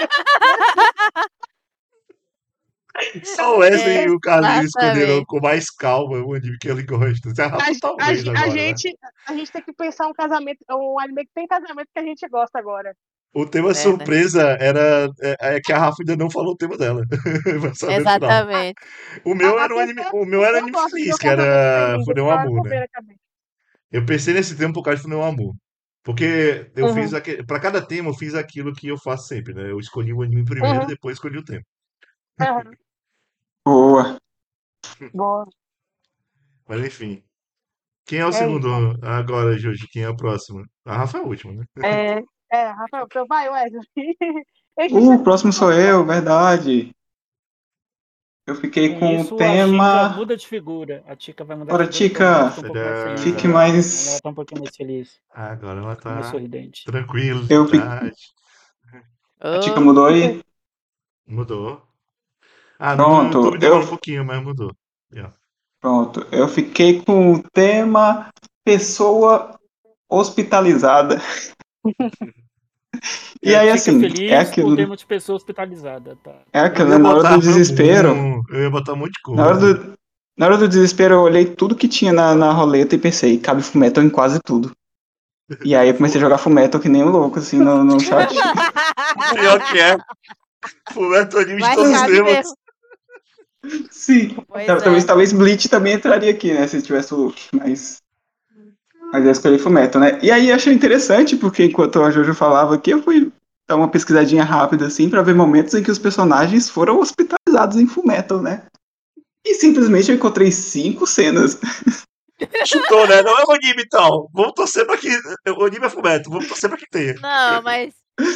Só o Wesley e o Carlinhos escolheram Exatamente. com mais calma o anime que ele gosta. A Rafa talvez A agora, né? gente tem que pensar um casamento, um anime que tem casamento que a gente gosta agora. O tema É, né? surpresa é que a Rafa ainda não falou o tema dela. Vai saber no final. Exatamente. Era um anime, o meu era Eu anime gosto do feliz, meu que casamento era feliz, Funeu então eu Amor, não né? vejo a cabeça. Eu pensei nesse tema por causa de Funeu Amor. Porque eu fiz Uhum, para cada tema eu fiz aquilo que eu faço sempre, né? Eu escolhi o anime primeiro, uhum, depois escolhi o tema. uhum. Boa. Boa. Mas enfim. Quem é o É segundo isso. agora, Jorge? Quem é o próximo? A Rafa é a última, né? É, Rafael, então vai, Wesley. Eu esqueci O até próximo qual sou foi. eu, verdade. Eu fiquei Com com o isso, a Chica tema. muda de figura. A Chica vai mudar de Ora, figura porque eu vi que ela Tica, tá um pouco mais feliz fique Será? agora. Ela mais. tá um pouquinho mais feliz, Agora ela mais tá sorridente. Eu fi... tranquilidade. A Tica Oh, mudou aí? Mudou. Ah, no do Pronto, YouTube demora um pouquinho, mas mudou. Yeah. pronto. Eu fiquei com o tema pessoa hospitalizada. E É aí, Chica assim, feliz com o tema de pessoa hospitalizada, tá? é Eu aquilo, ia né? Na hora botar do desespero, Ramun, eu ia botar um monte de na hora coisa. do, na hora do desespero, eu olhei tudo que tinha na roleta e pensei, cabe Fullmetal em quase tudo. E aí eu comecei a Fu- jogar Fullmetal que nem um louco, assim, no chat. Pior que é. Fullmetal Anime de mas todos os cabe temas. mesmo. Sim. Pois é. Talvez Bleach também entraria aqui, né? Se tivesse o Luffy, mas eu escolhi Fullmetal, né? E aí eu achei interessante, porque enquanto a Jojo falava aqui, eu fui dar uma pesquisadinha rápida, assim, pra ver momentos em que os personagens foram hospitalizados em Fullmetal, né? E simplesmente eu encontrei 5 cenas. Chutou, né? Não é o anime e tal. Vamos torcer pra que. O anime é Fullmetal, vamos torcer pra que tenha. Não, mas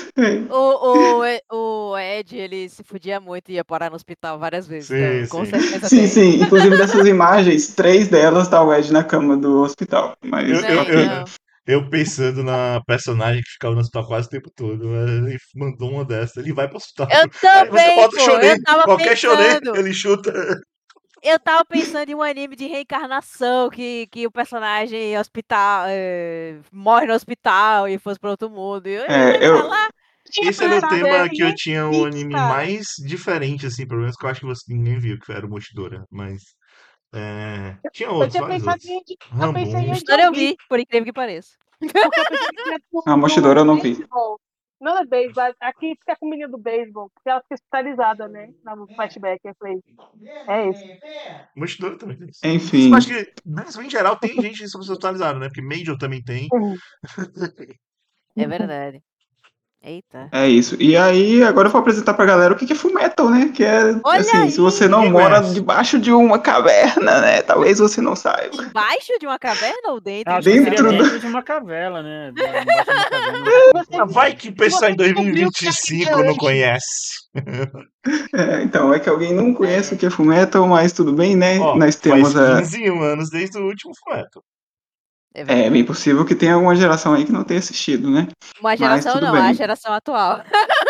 o Ed, ele se fudia muito e ia parar no hospital várias vezes, Sim, então com sim. certeza Sim, tem. sim. Inclusive dessas imagens, 3 delas tá o Ed na cama do hospital. Eu, Mas, eu, Né, eu, então. eu pensando na personagem que ficava no hospital quase o tempo todo. Ele mandou uma dessa. Ele vai pro hospital. Eu Aí você também, bota o pô, eu shonen. tava Qualquer shonen, pensando. ele chuta. Eu tava pensando em um anime de reencarnação que o personagem hospital morre no hospital e fosse para outro mundo. E eu É, ia eu, falar, Tinha Esse era o pensado tema em que eu tinha o Netflix, anime cara. mais diferente, assim, pelo menos que eu acho que ninguém viu, que era o Mochidora. Mas tinha Eu outros, tinha vários pensado outros. em, eu pensei em Rambon. história eu Angel vi, por incrível que pareça. porque eu pensei que era a do Mochidora eu não vi. beisebol. Não é beisebol, aqui fica com o menino do beisebol, porque ela fica hospitalizada, né? No flashback. Eu falei, é esse. Mochidora também tem isso. Mas eu acho Enfim, que, mesmo em geral, tem gente atualizada, né? Porque Major também tem. É verdade. Eita. é isso. E aí, agora eu vou apresentar pra galera o que é Fullmetal, né? Que é, Olha assim, se você não Ninguém aí! mora conhece. debaixo de uma caverna, né? Talvez você não saiba. Embaixo de uma caverna ou Eu dentro acho de que uma seria Dentro do... caverna? dentro de uma caverna, né? Embaixo de uma caverna é um Se pouco você, Ah, vai que o se pessoal você em descobriu que é anime 2025 não hoje, conhece. então, é que alguém não conhece o É, que é Fullmetal, mas tudo bem, né? Ó, Nós faz temos a... 15 anos desde o último Fullmetal. é É bem verdade. possível que tenha alguma geração aí que não tenha assistido, né? Uma Mas geração tudo não, a bem. geração atual.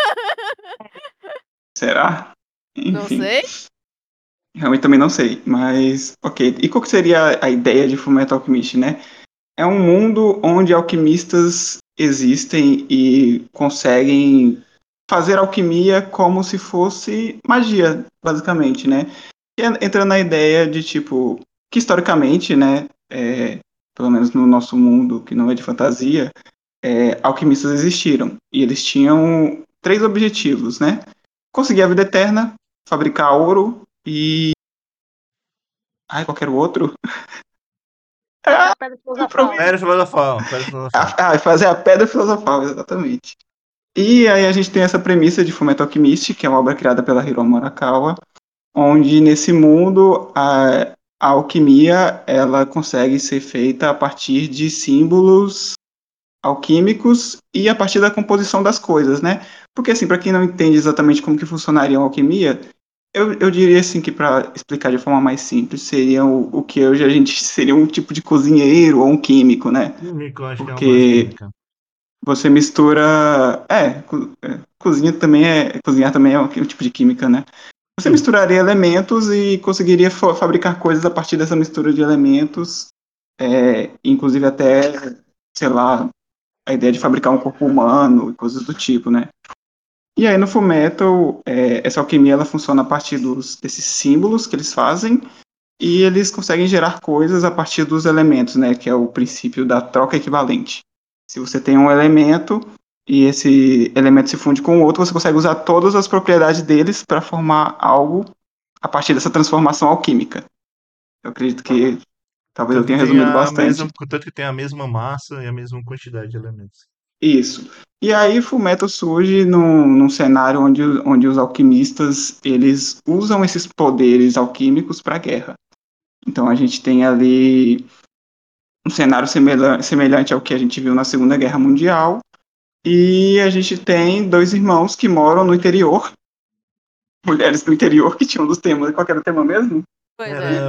Será? Não Enfim, sei. realmente também não sei. Mas, ok. E qual que seria a ideia de Fullmetal Alchemist, né? É um mundo onde alquimistas existem e conseguem fazer alquimia como se fosse magia, basicamente, né? E entra na ideia de, tipo, que historicamente, né, pelo menos no nosso mundo, que não é de fantasia, alquimistas existiram. E eles tinham três objetivos, né? Conseguir a vida eterna, fabricar ouro e... Ai, qualquer outro? fazer Ah, a pedra filosofal. Pedra filosofal, pedra filosofal. fazer a pedra filosofal, exatamente. E aí a gente tem essa premissa de Fullmetal Alchemist, que é uma obra criada pela Hiromu Arakawa, onde nesse mundo a alquimia ela consegue ser feita a partir de símbolos alquímicos e a partir da composição das coisas, né? Porque assim, para quem não entende exatamente como que funcionaria a alquimia, eu diria assim que para explicar de forma mais simples seria o que hoje a gente seria um tipo de cozinheiro ou um químico, né? Químico, acho que é uma base Porque química. você mistura. Cozinha também cozinhar também é um tipo de química, né? Você Sim. misturaria elementos e conseguiria fabricar coisas a partir dessa mistura de elementos, inclusive até, sei lá, a ideia de fabricar um corpo humano e coisas do tipo, né? E aí no Fullmetal, essa alquimia ela funciona a partir desses símbolos que eles fazem e eles conseguem gerar coisas a partir dos elementos, né? Que é o princípio da troca equivalente. Se você tem um elemento e esse elemento se funde com o outro, você consegue usar todas as propriedades deles para formar algo a partir dessa transformação alquímica. Eu acredito que talvez eu Tanto que tenha tem resumido a bastante. mesma, tanto que tem a mesma massa e a mesma quantidade de elementos. Isso. E aí Fullmetal surge num cenário onde os alquimistas eles usam esses poderes alquímicos para a guerra. Então a gente tem ali um cenário semelhante ao que a gente viu na Segunda Guerra Mundial, e a gente tem dois irmãos que moram no interior, mulheres do interior que tinham dos temas. Qual que era o tema mesmo? Pois é.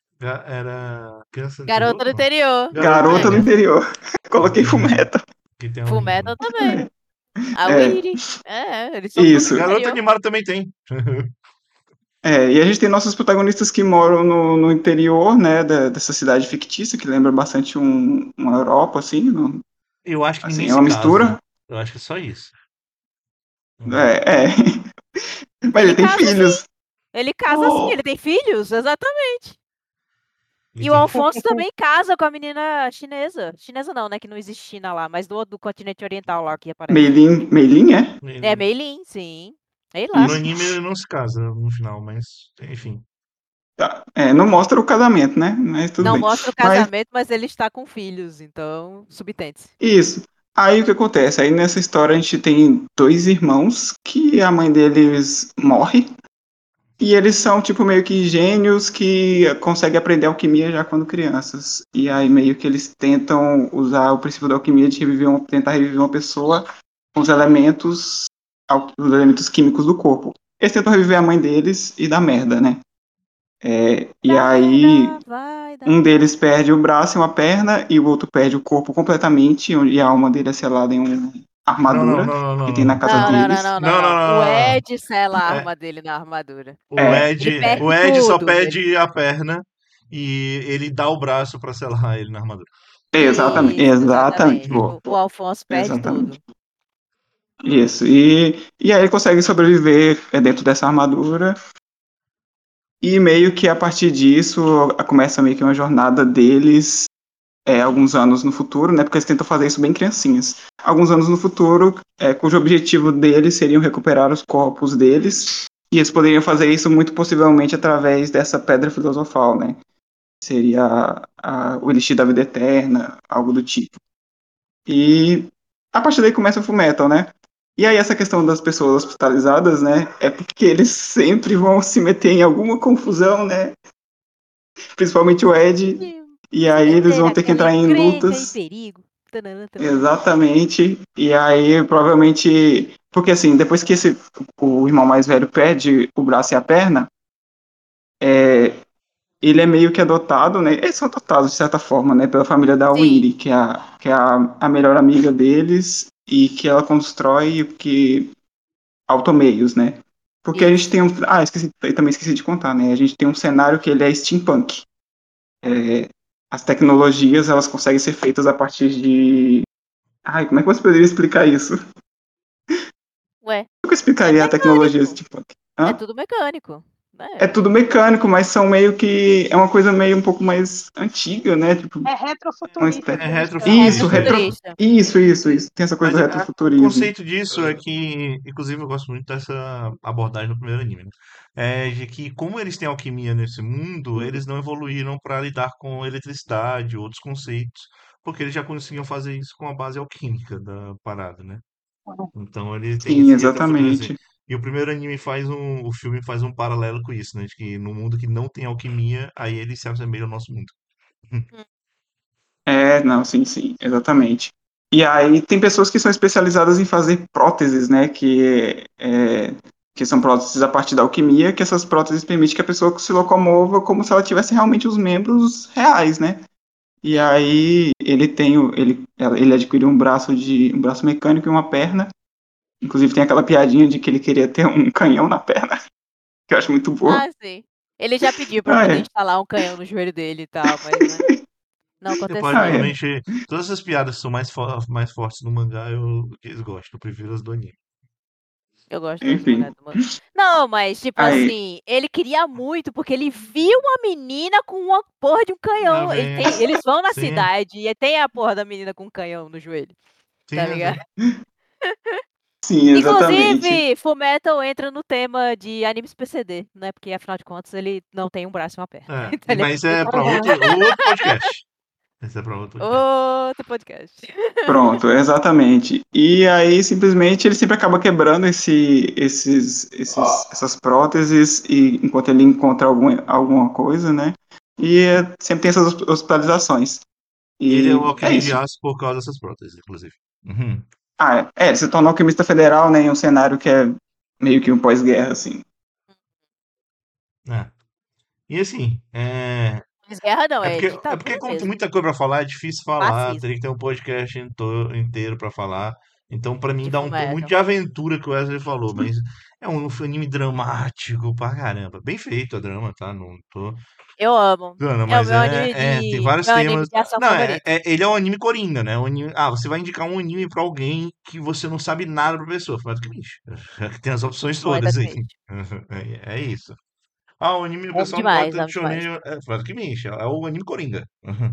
Era Criança do Interior? Garota do Não. interior. Garota do É, Garota do Interior. interior. Coloquei Fullmetal. Que tem um Fullmetal anime. também. A É, Weedy. Eles são tudo do isso. Garota interior. Animada também tem. E a gente tem nossos protagonistas que moram no interior, né, dessa cidade fictícia, que lembra bastante uma Europa, assim, Eu acho que ninguém assim, é se uma casa. mistura. Eu acho que é só isso. É, é. Mas ele Ele tem casa sim. filhos. Ele casa sim. Oh, Ele tem filhos, exatamente. Ele E o tem Alfonso também casa com a menina chinesa. Chinesa não, né? Que não existe China lá, mas do continente oriental lá que aparece. Meilin, é? É Meilin, sim. Sei lá. No Isso. anime ele não se casa no final, mas enfim. Tá. Não mostra o casamento, né? Mas tudo Não bem. mostra o Mas casamento, mas ele está com filhos, então subtende-se. isso. Aí o que acontece? Aí nessa história a gente tem dois irmãos que a mãe deles morre. E eles são, tipo, meio que gênios que conseguem aprender alquimia já quando crianças. E aí meio que eles tentam usar o princípio da alquimia de tentar reviver uma pessoa com os elementos químicos do corpo. Eles tentam reviver a mãe deles e dá merda, né? E Dá aí merda, vai dar um deles merda. perde o braço e uma perna e o outro perde o corpo completamente e a alma dele é selada em Não, não, armadura não, não, que não, tem na não. casa Não, não, não, deles. não, não, Não, não, não. O não, não. Ed sela a É, arma dele na armadura. o É, Ele Ed, perde o Ed só tudo. pede a perna e ele dá o braço pra selar ele na armadura. exatamente, Isso, exatamente, exatamente. boa, O Alfonso perde exatamente. tudo. Isso. E aí ele consegue sobreviver dentro dessa armadura. E meio que a partir disso começa meio que uma jornada deles alguns anos no futuro, né? Porque eles tentam fazer isso bem criancinhas. Alguns anos no futuro, cujo objetivo deles seriam recuperar os corpos deles. E eles poderiam fazer isso muito possivelmente através dessa pedra filosofal, né? Seria o elixir da vida eterna, algo do tipo. E a partir daí começa o Fullmetal, né? E aí essa questão das pessoas hospitalizadas, né? É porque eles sempre vão se meter em alguma confusão, né? Principalmente o Ed. E E se aí eles meter vão ter que naquela entrar em encrenca em lutas. perigo. Tanana, tanana. Exatamente. E aí provavelmente. Porque assim, depois que o irmão mais velho perde o braço e a perna, ele é meio que adotado, né? Eles são adotados, de certa forma, né? Pela família da Sim, Winry, que é a melhor amiga deles e que ela constrói automeios, né? Porque a gente isso. tem eu também esqueci de contar, né? A gente tem um cenário que ele é steampunk. As tecnologias, elas conseguem ser feitas a partir de... Ai, como é que você poderia explicar isso? Ué, Como eu é explicaria a tecnologia mecânico. steampunk? É Hã? tudo mecânico. Né? É tudo mecânico, mas são meio que... É uma coisa meio um pouco mais antiga, né? Tipo, É uma retrofuturista É que eles É chamam. Isso, retrofuturista. isso. Tem essa coisa Mas do o retrofuturismo. conceito disso é que, inclusive, eu gosto muito dessa abordagem no primeiro anime, né? É de que, como eles têm alquimia nesse mundo, eles não evoluíram para lidar com eletricidade, outros conceitos, porque eles já conseguiam fazer isso com a base alquímica da parada, né? Então ele tem Sim, esse retrofuturismo. exatamente. E o primeiro anime o filme faz um paralelo com isso, né? De que no mundo que não tem alquimia, aí ele se assemelha ao nosso mundo. Hum, Não, sim, exatamente. E aí tem pessoas que são especializadas em fazer próteses, né? Que são próteses a partir da alquimia, que essas próteses permitem que a pessoa se locomova como se ela tivesse realmente os membros reais, né? E Sim. aí ele adquiriu um braço mecânico e uma perna. Inclusive tem aquela piadinha de que ele queria ter um canhão na perna, que eu acho muito boa. Ah, sim. Ele já pediu pra Ah, poder é. instalar um canhão no joelho dele e tal, mas né, não Eu Ah, aconteceu. é. particularmente, todas essas piadas que são mais fortes no mangá, que eles gostam. Eu prefiro as do anime. Eu gosto das Enfim. mulheres do mangá. Não, mas tipo Aí, assim, ele queria muito porque ele viu uma menina com uma porra de um Ah, canhão. velho. Eles vão na Sim, cidade e tem a porra da menina com um canhão no joelho, tá sim, ligado? sim. sim, exatamente. Inclusive, Fullmetal entra no tema de animes PCD, né? Porque afinal de contas ele não tem um braço e uma perna. É, Então ele é mas é pra Aham. outro podcast. Esse é pra outro podcast. outro podcast. Pronto, exatamente. E aí, simplesmente, ele sempre acaba quebrando essas próteses e, enquanto ele encontra alguma coisa, né? E sempre tem essas hospitalizações. E ele é o E é alquimista de isso. aço por causa dessas próteses, inclusive. Uhum. Ele se torna alquimista federal, né? Em um cenário que é meio que um pós-guerra, assim. É. E assim, Mas guerra não, é é porque ditadura como tem mesmo. muita coisa pra falar, é difícil falar, Fascismo teria que ter um podcast inteiro pra falar. Então, pra mim, de dá um tom muito Fullmetal. de aventura que o Wesley falou, mas é um anime dramático pra caramba. Bem feito a drama, tá? Não tô. Eu amo. Não, É o mas meu anime tem de vários meu anime temas. de ação Não, favorito. ele é um anime coringa, né? Você vai indicar um anime pra alguém que você não sabe nada pra pessoa. Mas que bicho. Tem as opções todas aí. Completamente. É isso. Ah, o anime o pessoal não gosta de Amo demais. shonen. Mas que bicho. É o anime coringa.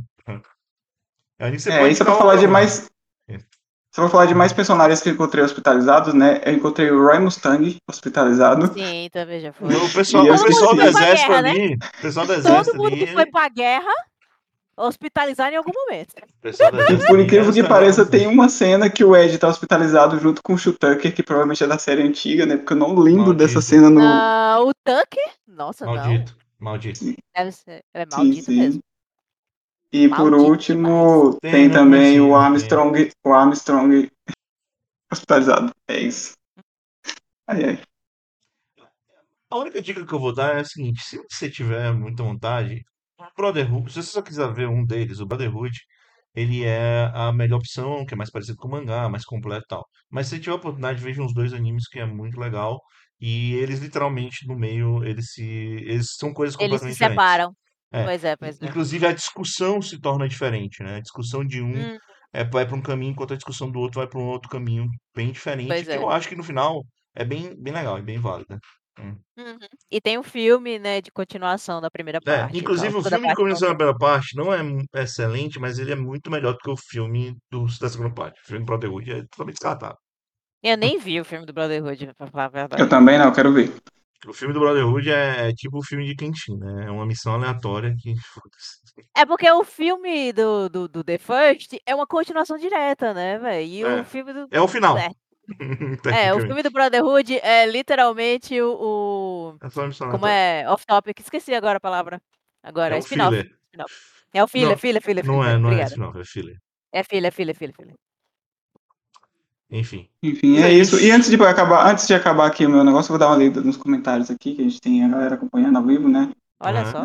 É anime que você pode Isso é pra indicar falar pra de alguém. mais. Se eu vou falar de mais personagens que eu encontrei hospitalizados, né? Eu encontrei o Roy Mustang hospitalizado. Sim, também já foi. E eu O Todo mundo pessoal que do foi esqueci. pra exército guerra, né? ali. O pessoal do Todo exército mundo que foi ali. pra guerra, hospitalizado em algum momento. O pessoal do E exército por ali é incrível os que caras pareça, bons. tem uma cena que o Ed tá hospitalizado junto com o Shutucker, que provavelmente é da série antiga, né? Porque eu não lembro dessa Maldito. cena no. Não, o Tucker? Nossa, não. Maldito. Maldito. Deve ser. É Sim, maldito sim. mesmo. E por Maldito demais. último, Tem tem no também o comecinho, tem. Armstrong hospitalizado. É isso. Ai, ai. A única dica que eu vou dar é a seguinte: se você tiver muita vontade, o Brotherhood, se você só quiser ver um deles, o Brotherhood, ele é a melhor opção, que é mais parecido com o mangá, mais completo e tal. Mas se tiver a oportunidade, veja uns dois animes que é muito legal. E eles literalmente no meio, eles são coisas Eles se completamente diferentes. separam. É, Pois é, pois é. inclusive a discussão se torna diferente, né? A discussão de um Hum, vai para um caminho, enquanto a discussão do outro vai para um outro caminho bem diferente, pois que é. eu acho que no final é bem legal e bem válido, né? Uhum. E tem um filme, né, de continuação da primeira parte e tal. A Inclusive o segunda filme de parte não Convenção na tem. Primeira Parte não é excelente, mas ele é muito melhor do que o filme da segunda parte. O filme do Brotherhood é totalmente descartável. Eu nem vi o filme do Brotherhood, pra falar a Eu verdade. também não, quero ver. O filme do Brotherhood é tipo o filme de Kenshin, né? É uma missão aleatória que. Foda-se. É porque o filme do The First é uma continuação direta, né, velho? E o É. filme do. É o final, É, o filme do tecnicamente. Brotherhood é literalmente o. É só uma missão Como aleatória. é? Off-topic. Esqueci agora a palavra. É Agora, é o spin-off. filler. Spin-off. É o filler, Não, filler, filler, filler, não é, filler. não é Obrigada. spin-off, é filler. É filler, filler, filler, filler. Enfim. Enfim, Mas é é isso. E isso. antes de acabar aqui o meu negócio, eu vou dar uma lida nos comentários aqui, que a gente tem a galera acompanhando ao vivo, né? Olha só.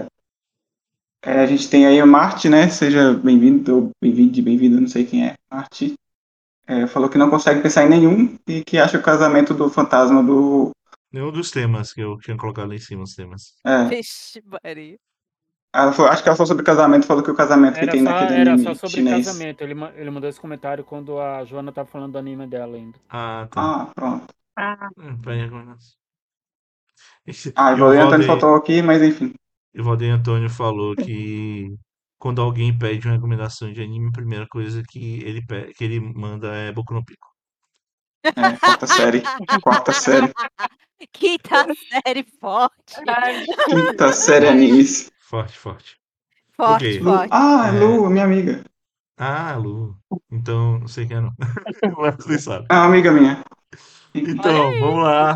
A gente tem aí o Marte, né? Seja bem-vindo, ou bem-vindo, não sei quem é. Marte. Falou que não consegue pensar em nenhum e que acha o casamento do fantasma do. Nenhum dos temas que eu tinha colocado lá em cima, os temas. É, Vixe, Maria. acho que ela falou sobre casamento, falou que o casamento que tem naquele Era só anime sobre chinês. casamento. Ele mandou esse comentário quando a Joana tava falando do anime dela ainda. Ah, tá. Ah, pronto. Vai recomendação. Ah, E o o Antônio Valdeir, faltou aqui, mas enfim. e o Valdeir Antônio falou que quando alguém pede uma recomendação de anime, a primeira coisa que ele manda é Boku no Pico. Quarta série. Quarta série. Quinta série forte. Ai, Quinta série ai. animes. Forte, forte. Ok. Forte, Lu. forte. Ah, é É... Lu, minha amiga. Ah, Lu. Então, não sei quem é não. Mas você sabe. É uma amiga minha. Olha Então, aí. vamos lá.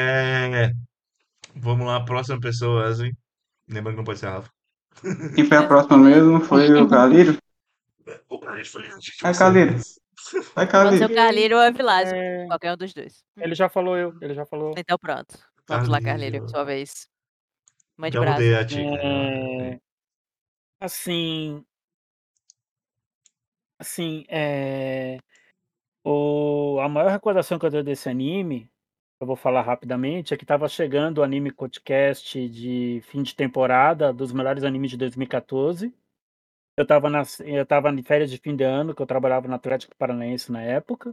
Vamos lá, próxima pessoa, Wesley. Lembra que não pode ser a Rafa. Quem foi a Essa próxima também. mesmo foi o Calírio. O cara foi antes de Vai, você, Calírio. mas... Vai, Pode ser o Calírio. Carlinho ou a Vilásio. É, Qualquer um dos dois. ele já falou ele já falou. Então pronto. Vamos lá, Carlinho, Carlinho. sua vez. Mande Já mudei brasa. a tica. É, assim, a maior recordação que eu tenho desse anime, eu vou falar rapidamente, é que estava chegando o anime podcast de fim de temporada dos melhores animes de 2014. Eu estava em férias de fim de ano, que eu trabalhava na Atlético Paranaense na época.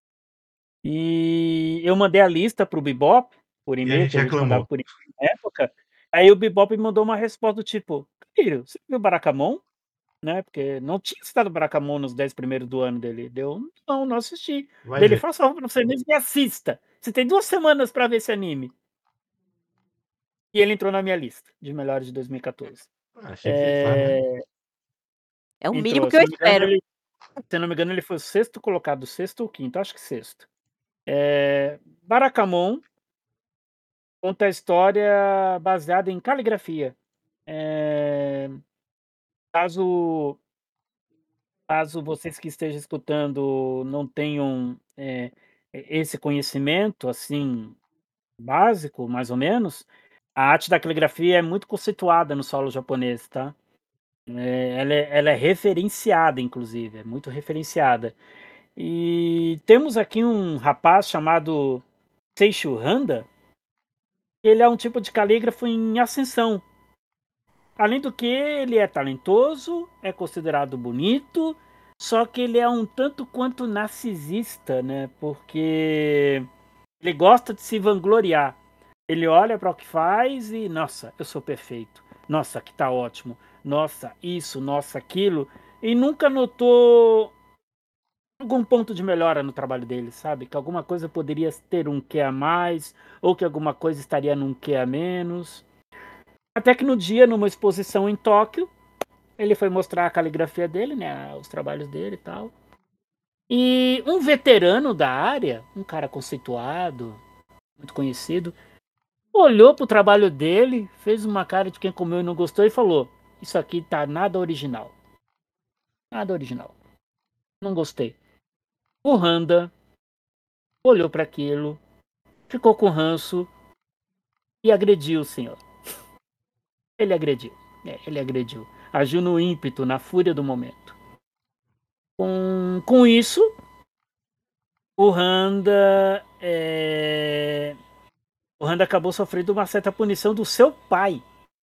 E eu mandei a lista para o Bebop, por E a e-mail, que gente a gente mandava reclamou. por e-mail na época. Aí o Bebop me mandou uma resposta do tipo: "Filho, você viu Barakamon?", né, porque não tinha citado Barakamon nos 10 primeiros do ano dele. Deu: "Não, não assisti". Vai Daí ele: ver. "Faça favor pra você mesmo e assista. Você tem 2 semanas para ver esse anime". E ele entrou na minha lista de melhores de 2014. Achei que ele faz, né? É o mínimo Entrou, que eu espero. se eu não me engano ele foi o sexto colocado, sexto ou quinto, acho que sexto. Barakamon conta a história baseada em caligrafia. Eh, caso caso vocês que estejam escutando não tenham, esse conhecimento, assim, básico, mais ou menos, a arte da caligrafia é muito conceituada no solo japonês, tá. Ela é referenciada, inclusive, é muito referenciada. E temos aqui um rapaz chamado Seishu Handa, ele é um tipo de calígrafo em ascensão. Além do que, ele é talentoso, é considerado bonito, só que ele é um tanto quanto narcisista, né? Porque ele gosta de se vangloriar. Ele olha para o que faz e, nossa, eu sou perfeito. Nossa, que tá ótimo. Nossa, isso, nossa, aquilo. E nunca notou algum ponto de melhora no trabalho dele, sabe? Que alguma coisa poderia ter um quê a mais, ou que alguma coisa estaria num quê a menos. Até que no dia, numa exposição em Tóquio, ele foi mostrar a caligrafia dele, né, os trabalhos dele e tal. E um veterano da área, um cara conceituado, muito conhecido, olhou pro trabalho dele, fez uma cara de quem comeu e não gostou e falou: "Isso aqui tá nada original. Nada original. Não gostei". O Handa olhou para aquilo, ficou com ranço e agrediu o senhor. Ele agrediu. Ele agrediu. Agiu no ímpeto, na fúria do momento. Com isso, o Randa acabou sofrendo uma certa punição do seu pai.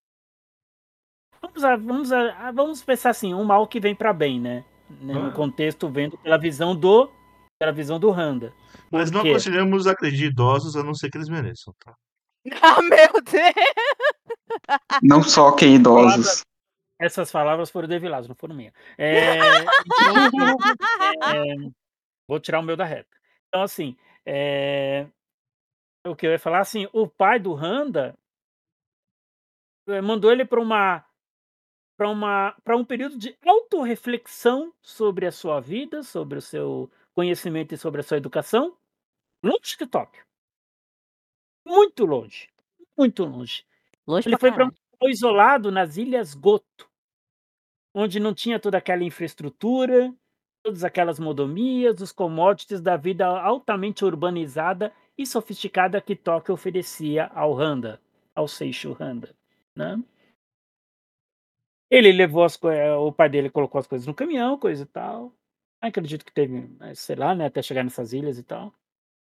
Vamos pensar assim, um mal que vem para bem, né? No contexto, vendo pela visão do Randa. Mas não Por quê? aconselhamos agredir idosos, a não ser que eles mereçam, tá? Ah, meu Deus! Não soquem idosos. Essas palavras foram de Vilazo, não foram minhas. Vou tirar o meu da reta. Então, assim, o que eu ia falar, assim, o pai do Randa mandou ele para um período de autorreflexão sobre a sua vida, sobre o seu conhecimento e sobre a sua educação, longe de Tóquio. Muito longe. Muito longe. Longe Ele pra foi para um caralho. local isolado nas Ilhas Goto, onde não tinha toda aquela infraestrutura, todas aquelas mordomias, os commodities da vida altamente urbanizada e sofisticada que Tóquio oferecia ao Randa, ao Seishu Randa, né? Ele levou o pai dele colocou as coisas no caminhão, coisa e tal. Acredito que teve, sei lá, né, até chegar nessas ilhas e tal.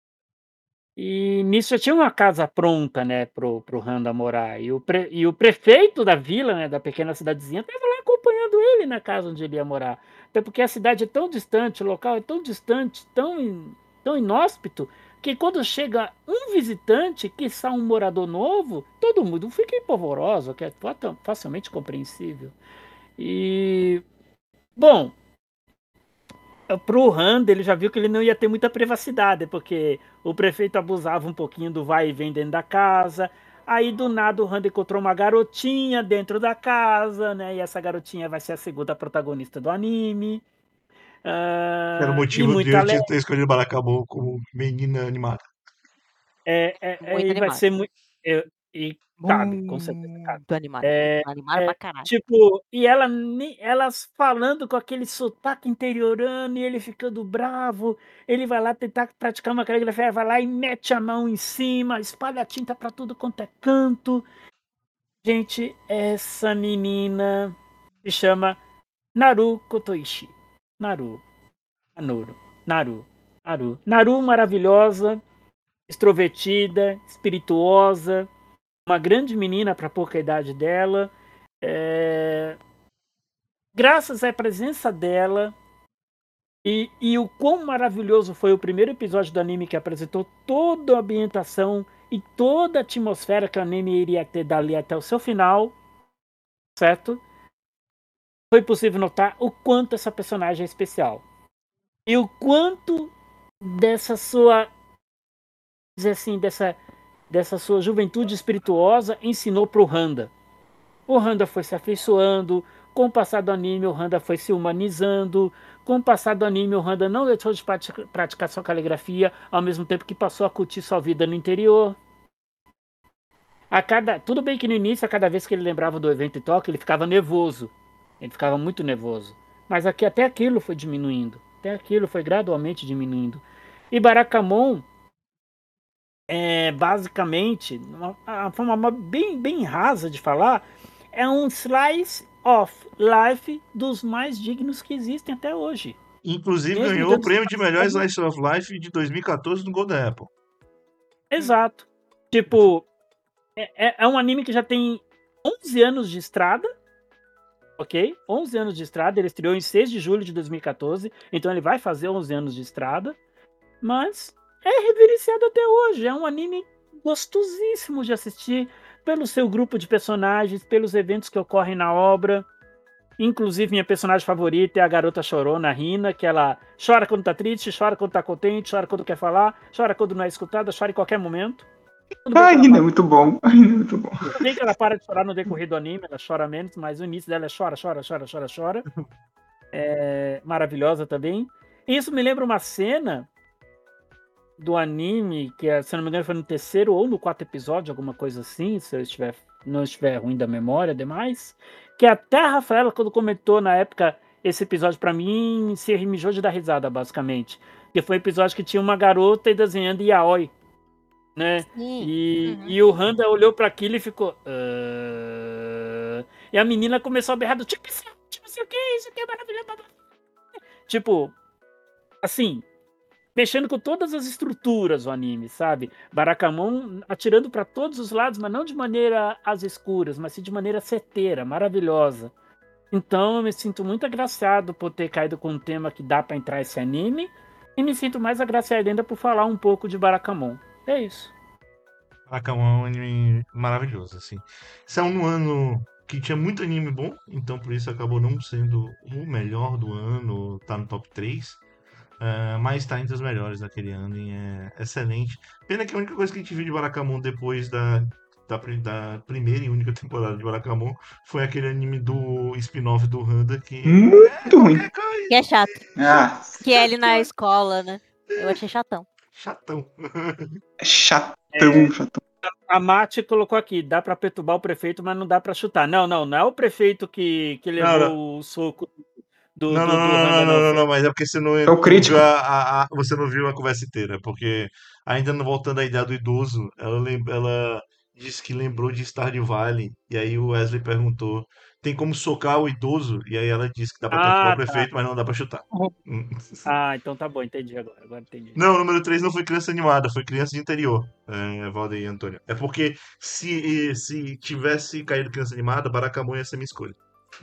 E nisso já tinha uma casa pronta, né, pro Randa morar. E o prefeito da vila, né, da pequena cidadezinha, estava lá acompanhando ele na casa onde ele ia morar. Até porque a cidade é tão distante, o local é tão distante, tão inóspito, que quando chega um visitante, quiçá um morador novo, todo mundo fica empolvoroso, que é facilmente compreensível. E, bom, pro Randa, ele já viu que ele não ia ter muita privacidade, porque o prefeito abusava um pouquinho do vai e vem dentro da casa. Aí, do nada, o Randa encontrou uma garotinha dentro da casa, né? E essa garotinha vai ser a segunda protagonista do anime. Era o E motivo de muito eu alegre. ter escolhido Baracabou como menina animada. Muito E vai animado. ser muito. E cabe, com certeza cabe. Muito animado. É, Animado pra caralho. Tipo, e elas falando com aquele sotaque interiorano e ele ficando bravo, ele vai lá tentar praticar uma caligrafia, vai lá e mete a mão em cima, espalha tinta pra tudo quanto é canto. Gente, essa menina se chama Naru Kotoishi. Naru, Naru maravilhosa, extrovertida, espirituosa, uma grande menina para pouca idade dela. Graças à presença dela e o quão maravilhoso foi o primeiro episódio do anime que apresentou toda a ambientação e toda a atmosfera que o anime iria ter dali até o seu final, certo? Foi possível notar o quanto essa personagem é especial. E o quanto dessa sua, dizer assim, dessa sua juventude espirituosa ensinou pro Randa. O Randa foi se afeiçoando, com o passar do anime o Randa foi se humanizando, com o passar do anime o Randa não deixou de praticar sua caligrafia, ao mesmo tempo que passou a curtir sua vida no interior. Tudo bem que no início, a cada vez que ele lembrava do evento em Tóquio, ele ficava nervoso. Ele ficava muito nervoso. Mas até aquilo foi diminuindo. Até aquilo foi gradualmente diminuindo. E Barakamon basicamente, uma forma bem rasa de falar, é um slice of life dos mais dignos que existem até hoje. Inclusive Mesmo ganhou o dando prêmio de melhor espaço- Slice of Life de 2014 no Golden Apple. Exato. Tipo, é um anime que já tem 11 anos de estrada, ok? 11 anos de estrada, ele estreou em 6 de julho de 2014, então ele vai fazer 11 anos de estrada, mas é reverenciado até hoje, é um anime gostosíssimo de assistir, pelo seu grupo de personagens, pelos eventos que ocorrem na obra. Inclusive, minha personagem favorita é a garota chorona, Rina, que ela chora quando tá triste, chora quando tá contente, chora quando quer falar, chora quando não é escutada, chora em ququalquer momento. Tudo bem que ela Ainda é para- muito bom. Ainda é muito bom. tudo bem que ela para de chorar no decorrer do anime, ela chora menos, mas o início dela é chora, chora, chora, chora, chora. É maravilhosa também. Isso me lembra uma cena do anime, que se não me engano foi no terceiro ou no quarto episódio, alguma coisa assim, se eu não estiver ruim da memória demais, que até a Rafaela, quando comentou na época esse episódio pra mim, se mijou de dar risada, basicamente. Que foi um episódio que tinha uma garota desenhando yaoi, né? Sim. E o Randa olhou pra aquilo e ficou... E a menina começou a berrar do tipo, não sei o que, isso aqui é maravilhoso. tipo, assim, mexendo com todas as estruturas do anime, sabe? Barakamon atirando pra todos os lados, mas não de maneira às escuras, mas sim de maneira certeira, maravilhosa. Então eu me sinto muito agraciado por ter caído com um tema que dá pra entrar esse anime, e me sinto mais agraciado ainda por falar um pouco de Barakamon. É isso. Barakamon é um anime maravilhoso, assim. Saiu no ano que tinha muito anime bom, então por isso acabou não sendo o melhor do ano, tá no top 3. Mas tá entre os melhores daquele ano e é excelente. Pena que a única coisa que a gente viu de Barakamon depois da primeira e única temporada de Barakamon foi aquele anime do spin-off do Handa que Muito ruim. qualquer coisa. Que é chato. Ah, Que é ele na escola, né? Eu achei chatão. Chatão. chatão, chatão. A Mate colocou aqui, dá pra perturbar o prefeito, mas não dá pra chutar. Não é o prefeito que levou o soco do Handa, Não, mas é porque você não, É o não crítico. viu você não viu a conversa inteira, porque ainda não voltando à ideia do idoso, ela disse que lembrou de Stardew Valley, e aí o Wesley perguntou, tem como socar o idoso? E aí ela disse que dá pra perturbar o Tá. prefeito, mas não dá pra chutar. Então tá bom, entendi agora entendi. Não, o número 3 não foi criança animada, foi criança de interior, Valdeir e Antônio. É porque se tivesse caído criança animada, Barakamon ia ser minha escolha.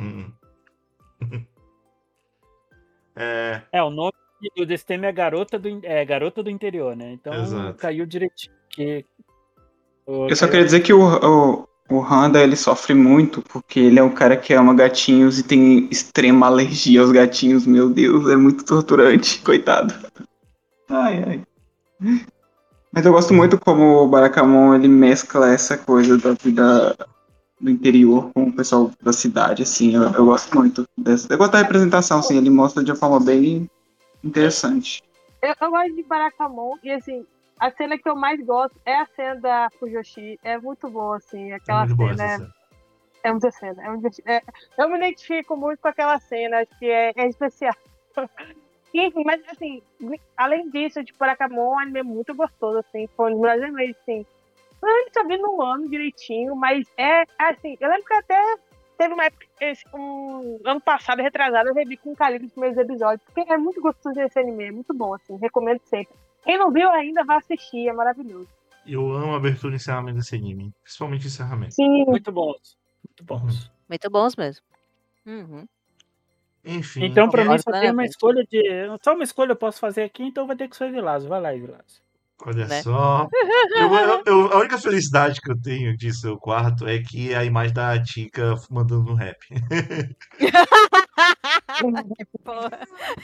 O nome desse tema é Garota do Interior, né? Então Exato. caiu direitinho. Eu só queria dizer que o Handa, ele sofre muito, porque ele é um cara que ama gatinhos e tem extrema alergia aos gatinhos. Meu Deus, é muito torturante, coitado. Ai. Mas eu gosto muito como o Barakamon, ele mescla essa coisa da vida do interior com o pessoal da cidade, assim. Eu gosto muito dessa. Eu gosto da representação, assim, ele mostra de uma forma bem interessante. Eu gosto de Barakamon e, assim, a cena que eu mais gosto é a cena da Fujoshi. É muito boa, assim. Aquela muito boa cena essa cena. é muita cena. Eu me identifico muito com aquela cena, acho que é especial. Enfim, mas, assim, além disso, tipo, Barakamon é um anime muito gostoso, assim. Foi um dos melhores animes, assim. Eu não sabia no ano direitinho, mas assim, eu lembro que até teve uma época, ano passado, retrasado, eu revi com carinho os primeiros episódios, porque é muito gostoso esse anime, é muito bom, assim, recomendo sempre. Quem não viu ainda, vá assistir, é maravilhoso. Eu amo a abertura e encerramento desse anime, principalmente o encerramento. Sim, Muito bons. Muito bons. Muito bons mesmo. Uhum. Enfim, Então, pra mim, Concordo só tem uma plenamente. escolha só uma escolha eu posso fazer aqui, então vai ter que ser Vilazo. Vai lá, Vilazo. olha Né? só. A única felicidade que eu tenho de seu quarto é que é a imagem da Tika mandando um rap. Porra.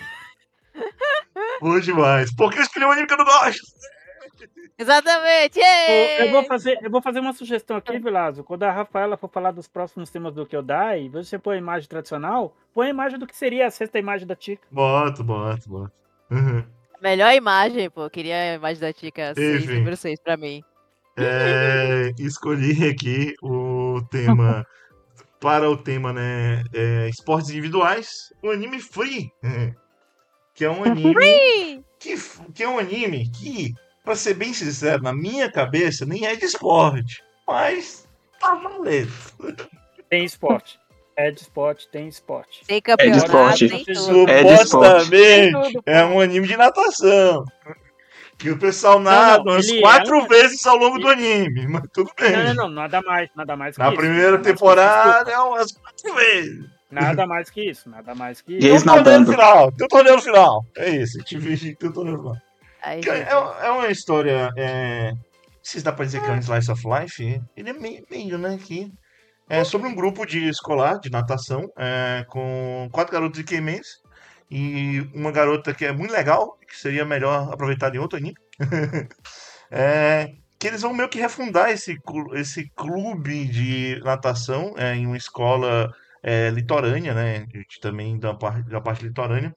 Bom demais. Por que eu escolhi um anime que eu não gosto? Exatamente! Eu vou fazer uma sugestão aqui, Vilazo. Quando a Rafaela for falar dos próximos temas do Kyodai, você põe a imagem tradicional, põe a imagem do que seria a sexta imagem da Tika. Boto. Uhum. Melhor imagem, pô. Queria a imagem da Tika 6, Enfim. número 6 pra mim. Escolhi aqui o tema para o tema, né? Esportes individuais, o anime Free, que é um anime que é um anime que, pra ser bem sincero, na minha cabeça nem é de esporte, mas tá valendo. Tem esporte. É de esporte, tem esporte. Tem campeonato, esporte. tem tudo. É de esporte. Supostamente tudo, é pô. um anime de natação. Que o pessoal nada umas ele 4 vezes ao longo do anime, mas tudo bem. Não, nada mais que Na isso. primeira nada mais que isso, temporada desculpa. é umas 4 vezes. Nada mais que isso. E Tem eles um torneio no nadando. final, tem um torneio no final. É isso, a gente vive tem um torneio no final. Ai, Que gente. é uma história. Não sei se dá pra dizer que é um slice of life. Ele é meio, né? Que é sobre um grupo de escolar de natação com 4 garotos e Ikemens e uma garota que é muito legal, que seria melhor aproveitar em outro anime. Que eles vão meio que refundar esse clube de natação em uma escola litorânea, né? Também da parte litorânea.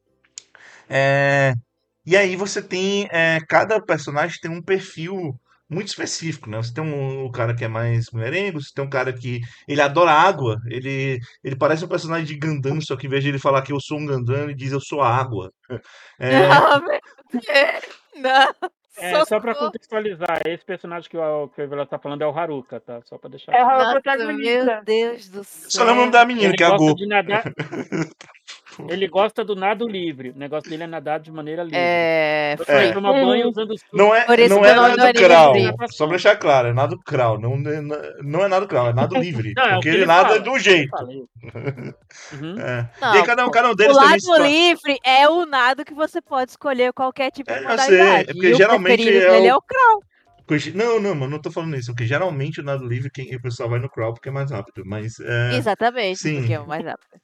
E aí você tem. Cada personagem tem um perfil muito específico, né? Você tem o cara que é mais mulherengo, você tem um cara que ele adora água, ele parece um personagem de Gundam, só que em vez de ele falar que eu sou um Gundam, ele diz eu sou a água. Não, meu Deus. Não. Só pra Socorro. contextualizar, esse personagem que o Vilazo tá falando é o Haruka, tá? Só pra deixar É claro. o Nossa, protagonista. meu Deus do Só lembro o nome céu. da menina, Ele que é a gosta Go. de nadar. Ele gosta do nado livre. O negócio dele é nadar de maneira livre. Você Free. toma banho usando os Não Por isso não que é o nome do nado anime é crawl, Free. só pra deixar claro, é nado crawl, não é nado crawl, é nado livre, Não, é o porque que ele ele nada fala. de um Ele jeito. fala isso. Uhum. É. E aí Não, pô. cada um O deles também lado livre é o nado que você pode escolher qualquer tipo de eu sei, é modalidade. porque E o geralmente preferido dele é o crawl. Não, mano, não tô falando isso, porque geralmente o nado livre o pessoal vai no crawl porque é mais rápido, mas Exatamente, sim, porque é o mais rápido.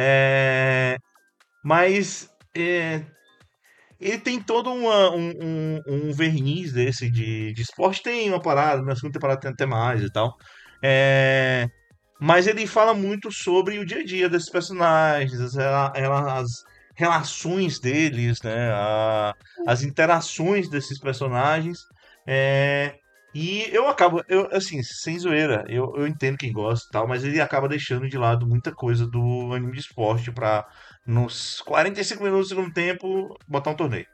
mas ele tem todo um verniz desse de esporte, tem uma parada, na segunda temporada tem até mais e tal. Mas ele fala muito sobre o dia a dia desses personagens, as relações deles, né? As interações desses personagens. E assim, sem zoeira, eu entendo quem gosta e tal, mas ele acaba deixando de lado muita coisa do anime de esporte pra, nos 45 minutos do segundo tempo, botar um torneio.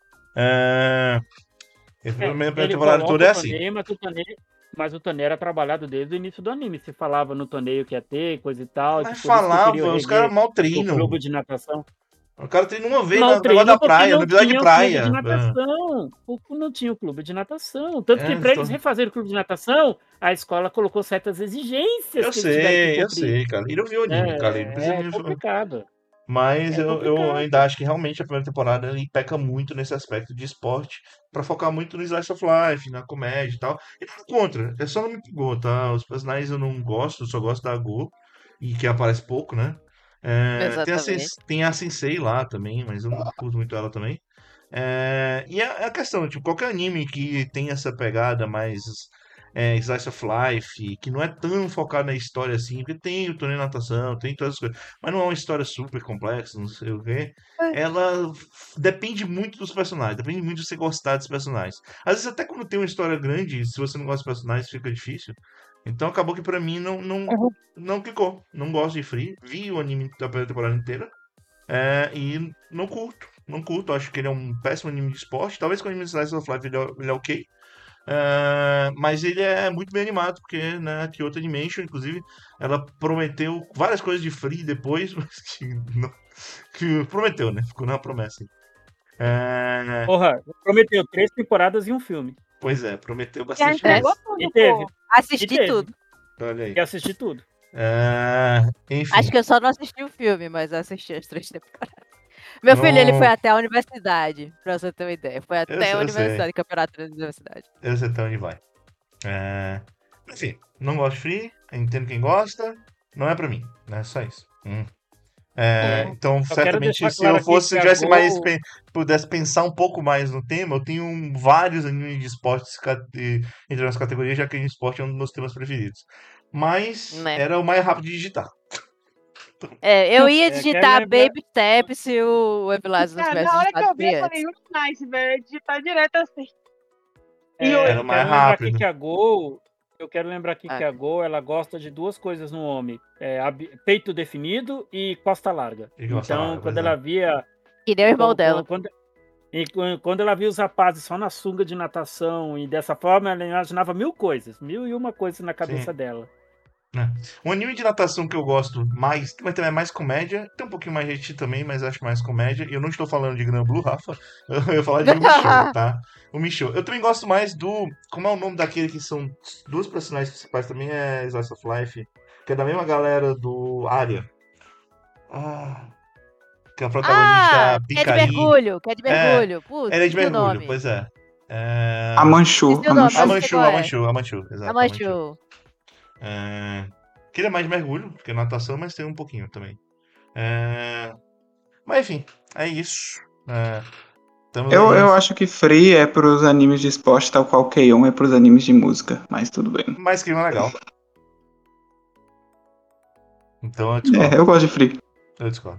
A primeira Ele temporada coloca toda é o assim. torneio, mas o torneio era trabalhado desde o início do anime. Se falava no torneio que ia ter, coisa e tal. Mas Por isso que queria falava, os caras rever mal o treinam. clube de natação. O cara treina uma vez Mal no negócio treinam da porque praia, no não episódio de tinha o clube de praia. natação. Não tinha o clube de natação. Tanto que para eles refazerem o clube de natação, a escola colocou certas exigências que eles tiveram que Eu cumprir. sei, cara. E eu vi o anime, cara. Ele precisa É complicado. Mas É eu complicado. ainda acho que realmente a primeira temporada ele peca muito nesse aspecto de esporte pra focar muito no Slice of Life, na comédia e tal. E nada contra, é só não me pegou, tá? Os personagens eu não gosto, eu só gosto da Go, e que aparece pouco, né? Exatamente. Tem a Sensei lá também, mas eu não curto muito ela também. E a questão, tipo, qualquer anime que tem essa pegada mais Slice of Life, que não é tão focado na história assim, porque tem o torneio de natação, tem todas as coisas, mas não é uma história super complexa, não sei o quê. Ela depende muito dos personagens, depende muito de você gostar dos personagens. Às vezes, até quando tem uma história grande, se você não gosta dos personagens, fica difícil. Então acabou que pra mim não clicou. Não gosto de Free. Vi o anime da primeira temporada inteira. E não curto. Não curto. Acho que ele é um péssimo anime de esporte. Talvez com o anime de Slice of Life ele é ok. Mas ele é muito bem animado, porque né, a Kyoto Animation, inclusive, ela prometeu várias coisas de Free depois, mas que prometeu, né? Ficou na promessa. Porra, prometeu 3 temporadas e um filme. Pois é, prometeu E a bastante gente entregou coisa. tudo, E teve. pô. Assisti teve. tudo. Olha aí. E assisti tudo. Enfim. Acho que eu só não assisti o filme, mas eu assisti as 3 temporadas. Meu filho, ele foi até a universidade, pra você ter uma ideia. Foi até a universidade, campeonato da universidade. Eu sei até onde vai. Enfim, não gosto de Free, entendo quem gosta, não é pra mim, né? Só isso. Então, Só quero certamente, deixar se claro eu aqui fosse, se que eu a tivesse Gol- pudesse pensar um pouco mais no tema, eu tenho vários animes de esportes entre as categorias, já que esporte é um dos meus temas preferidos. Mas Né? era o mais rápido de digitar. Eu ia quero digitar lembrar- Baby Step se o Evilás não Cara, tivesse na hora que digitado eu vi, eu Free falei, antes. nice, velho. Digitar direto assim. Era o mais quero lembrar aqui rápido. que a Gol, eu quero lembrar aqui que Ah. a Gol, ela gosta de 2 coisas no homem, peito definido e costa larga. E costa Então, larga, quando pois ela via, Que nem o irmão dela. quando ela via os rapazes só na sunga de natação e dessa forma, ela imaginava 1000 coisas, 1001 coisas na cabeça Sim. dela. Um anime de natação que eu gosto mais, mas também é mais comédia, tem um pouquinho mais de Eti também, mas acho mais comédia. E eu não estou falando de Gran Blue, Rafa. Eu ia falar de Michou, tá? O Michou. Eu também gosto mais do. Como é o nome daquele que são 2 personagens principais também? É Slice of Life. Que é da mesma galera do Arya. Que é a protagonista Que é de Picari. mergulho, que é de mergulho. Putz, Ela é de esqueci o mergulho, nome. pois é. A Manchu. Esqueci o nome, A mas eu sei qual é. Manchu, exato. A Manchu. Que ele é mais de mergulho, porque é natação, mas tem um pouquinho também. Mas enfim, é isso. Eu acho que Free é pros animes de esporte, tal qual K-On! É pros animes de música, mas tudo bem. Mais clima legal. Então eu discordo. Eu gosto de Free. Eu discordo.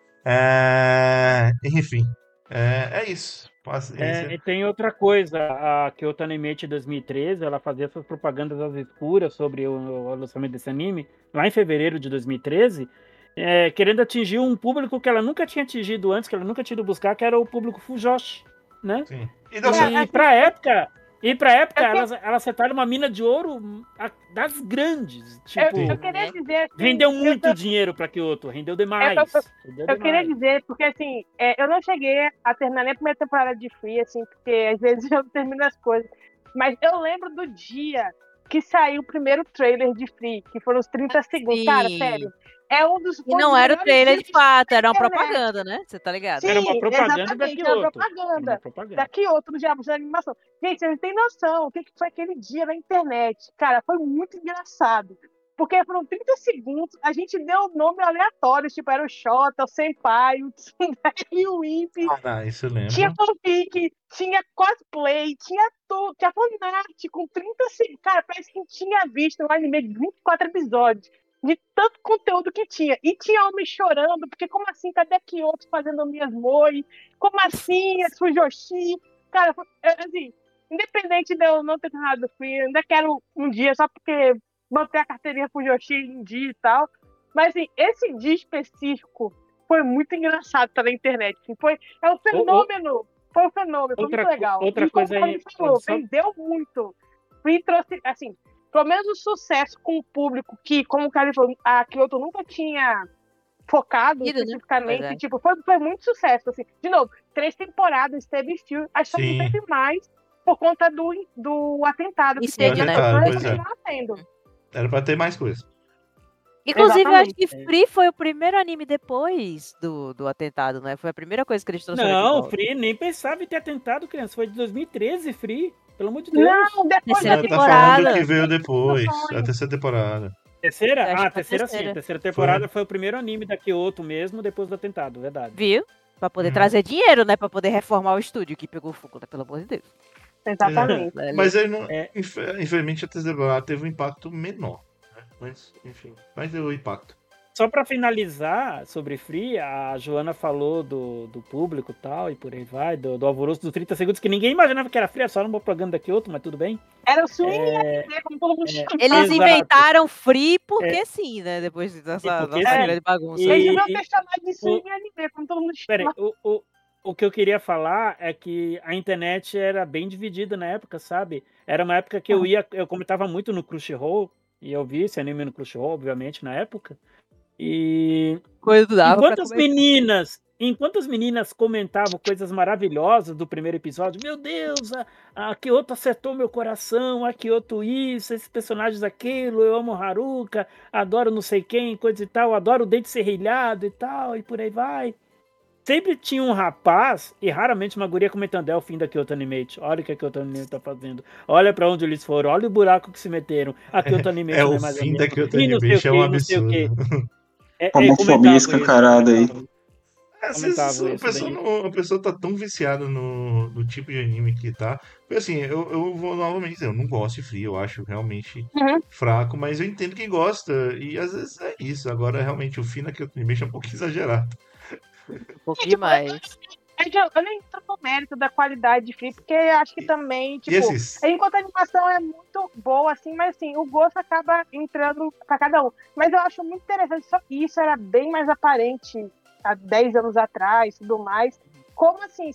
Enfim, é isso. E tem outra coisa, a Kyoto Animation 2013, ela fazia essas propagandas às escuras sobre o lançamento desse anime, lá em fevereiro de 2013, querendo atingir um público que ela nunca tinha atingido antes, que ela nunca tinha ido buscar, que era o público Fujoshi, né? Sim. E deu certo. E pra época, E pra época, Eu elas acertaram uma mina de ouro das grandes. Tipo, eu queria dizer assim, rendeu muito dinheiro pra Kyoto, rendeu demais. Rendeu eu queria demais. dizer, porque assim, eu não cheguei a terminar nem a primeira temporada de Free, assim, porque às vezes eu não termino as coisas. Mas eu lembro do dia que saiu o primeiro trailer de Free, que foram os 30 segundos. Cara, Sim. sério, é um dos E não era o melhores trailer dias de fato, era uma internet. propaganda, né? Você tá ligado? Era uma Sim, propaganda da exatamente, era Kyoto. propaganda Era uma propaganda. da Kyoto, no Diabo da Animação. Gente, vocês não têm noção o que foi aquele dia na internet. Cara, foi muito engraçado. Porque foram 30 segundos, a gente deu nome aleatórios, tipo, era o Shota, o Senpai, o Tsundere e o Imp. Isso eu Tinha lembro. fanfic, tinha cosplay, tinha tudo, tinha fanart com 30 segundos. Cara, parece que tinha visto um anime de 24 episódios, de tanto conteúdo que tinha. E tinha homem chorando, porque como assim, cadê a Kyoto fazendo minhas moi? Como assim, a Fujoshi? Cara, assim, independente de eu não ter terminado o Free, eu ainda quero um dia, só porque manter a carteirinha Fujoshi em dia e tal. Mas assim, esse dia específico foi muito engraçado, tá na internet. É um fenômeno. Foi um fenômeno, foi muito legal. Outra E como coisa a aí. gente falou, vendeu muito. E trouxe, assim, pelo menos o sucesso com o público que, como o cara falou, a Kyoto nunca tinha focado especificamente. Né? Tipo, foi muito sucesso. Assim. De novo, 3 temporadas, teve fio. Acho que não teve mais por conta do atentado. Incêndio, né? Era pra ter mais coisa. Inclusive, eu acho que Free foi o primeiro anime depois do atentado, né? Foi a primeira coisa que eles trouxeram aqui. Não, Free nem pensava em ter atentado, criança. Foi de 2013, Free. Pelo amor de Deus. Não, depois terceira Tá temporada. falando que veio depois. A terceira temporada. Terceira? Acho Ah, que foi a terceira sim. terceira. A terceira temporada foi o primeiro anime da Kyoto mesmo, depois do atentado, verdade. Viu? Pra poder trazer dinheiro, né? Pra poder reformar o estúdio que pegou fogo, né? Pelo amor de Deus. Exatamente. Mas ele não, infelizmente a terceira temporada teve um impacto menor. Né? Mas, enfim, mas deu impacto. Só pra finalizar sobre Free, a Joana falou do público e tal, e por aí vai, do alvoroço dos 30 segundos, que ninguém imaginava que era Free, era só uma propaganda da Kyoto, mas tudo bem. Era o swing como todo mundo chama. Eles inventaram Free porque sim, né? Depois dessa grande bagunça. Eles deviam ter chamado de swing anime, como todo mundo chama. Peraí, o que eu queria falar é que a internet era bem dividida na época, sabe? Era uma época que eu comentava muito no Crunchyroll, e eu vi esse anime no Crunchyroll, obviamente, na época. E enquanto as meninas comentavam coisas maravilhosas do primeiro episódio, meu Deus, a Kyoto acertou meu coração, a Kyoto isso, esses personagens aquilo, eu amo Haruka, adoro não sei quem, coisa e tal, adoro o dente serrilhado e tal, e por aí vai. Sempre tinha um rapaz, e raramente uma guria comentando, é o fim da Kyoto Animate, olha o que a Kyoto Animate tá fazendo, olha pra onde eles foram, olha o buraco que se meteram, a Kyoto Animate é não o é mais fim da Kyoto e não sei o Animate, que, é um não sei o que. absurdo. Homofobia escancarada aí. Às vezes a pessoa tá tão viciada no tipo de anime que tá. Porque assim, eu vou novamente dizer, eu não gosto de Free, eu acho realmente fraco, mas eu entendo quem gosta. E às vezes é isso. Agora, realmente, o fim da Kyoto Animation é um pouquinho exagerado. Um pouco demais. Eu nem entro no mérito da qualidade de Free, porque acho que também, tipo, enquanto a animação é muito boa, assim, mas assim, o gosto acaba entrando pra cada um. Mas eu acho muito interessante, só que isso era bem mais aparente há 10 anos atrás, tudo mais. Como assim,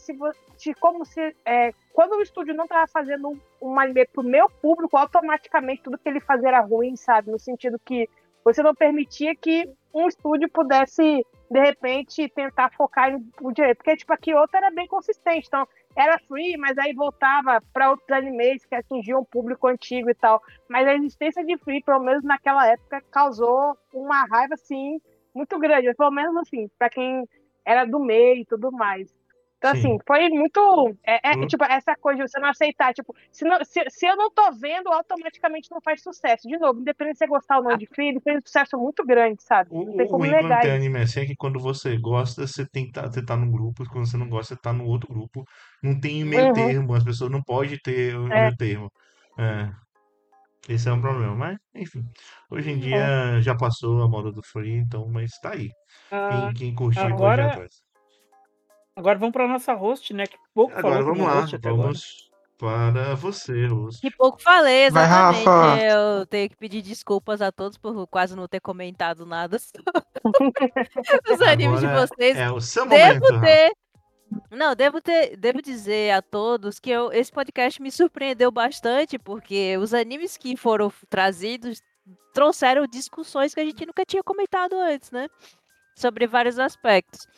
quando o estúdio não tava fazendo um anime pro meu público, automaticamente tudo que ele fazia era ruim, sabe? No sentido que você não permitia que um estúdio pudesse, de repente, tentar focar em o direito. Porque, tipo, a Kyoto era bem consistente. Então, era Free, mas aí voltava para outros animes que atingiam o público antigo e tal. Mas a existência de Free, pelo menos naquela época, causou uma raiva, assim, muito grande. Pelo menos, assim, para quem era do meio e tudo mais. Então, assim, foi muito... tipo, essa coisa de você não aceitar. Tipo, se eu não tô vendo, automaticamente não faz sucesso. De novo, independente de você gostar ou não de Free, ele fez um sucesso muito grande, sabe? Não tem como Quando negar tem isso. anime assim é que quando você gosta, você tá num grupo, e quando você não gosta, você tá no outro grupo. Não tem meio termo, as pessoas não podem ter o meio termo. Esse é um problema, mas enfim. Hoje em dia já passou a moda do Free, então, mas tá aí. Quem curtir pode ir atrás. Agora vamos para nossa host, né? Que pouco Agora falou vamos como lá, host até agora. para você, host. Que pouco falei, exatamente. Vai, Rafa. Eu tenho que pedir desculpas a todos por quase não ter comentado nada dos animes de vocês. É o seu momento, Devo ter Não, devo dizer a todos que esse podcast me surpreendeu bastante, porque os animes que foram trazidos trouxeram discussões que a gente nunca tinha comentado antes, né? Sobre vários aspectos.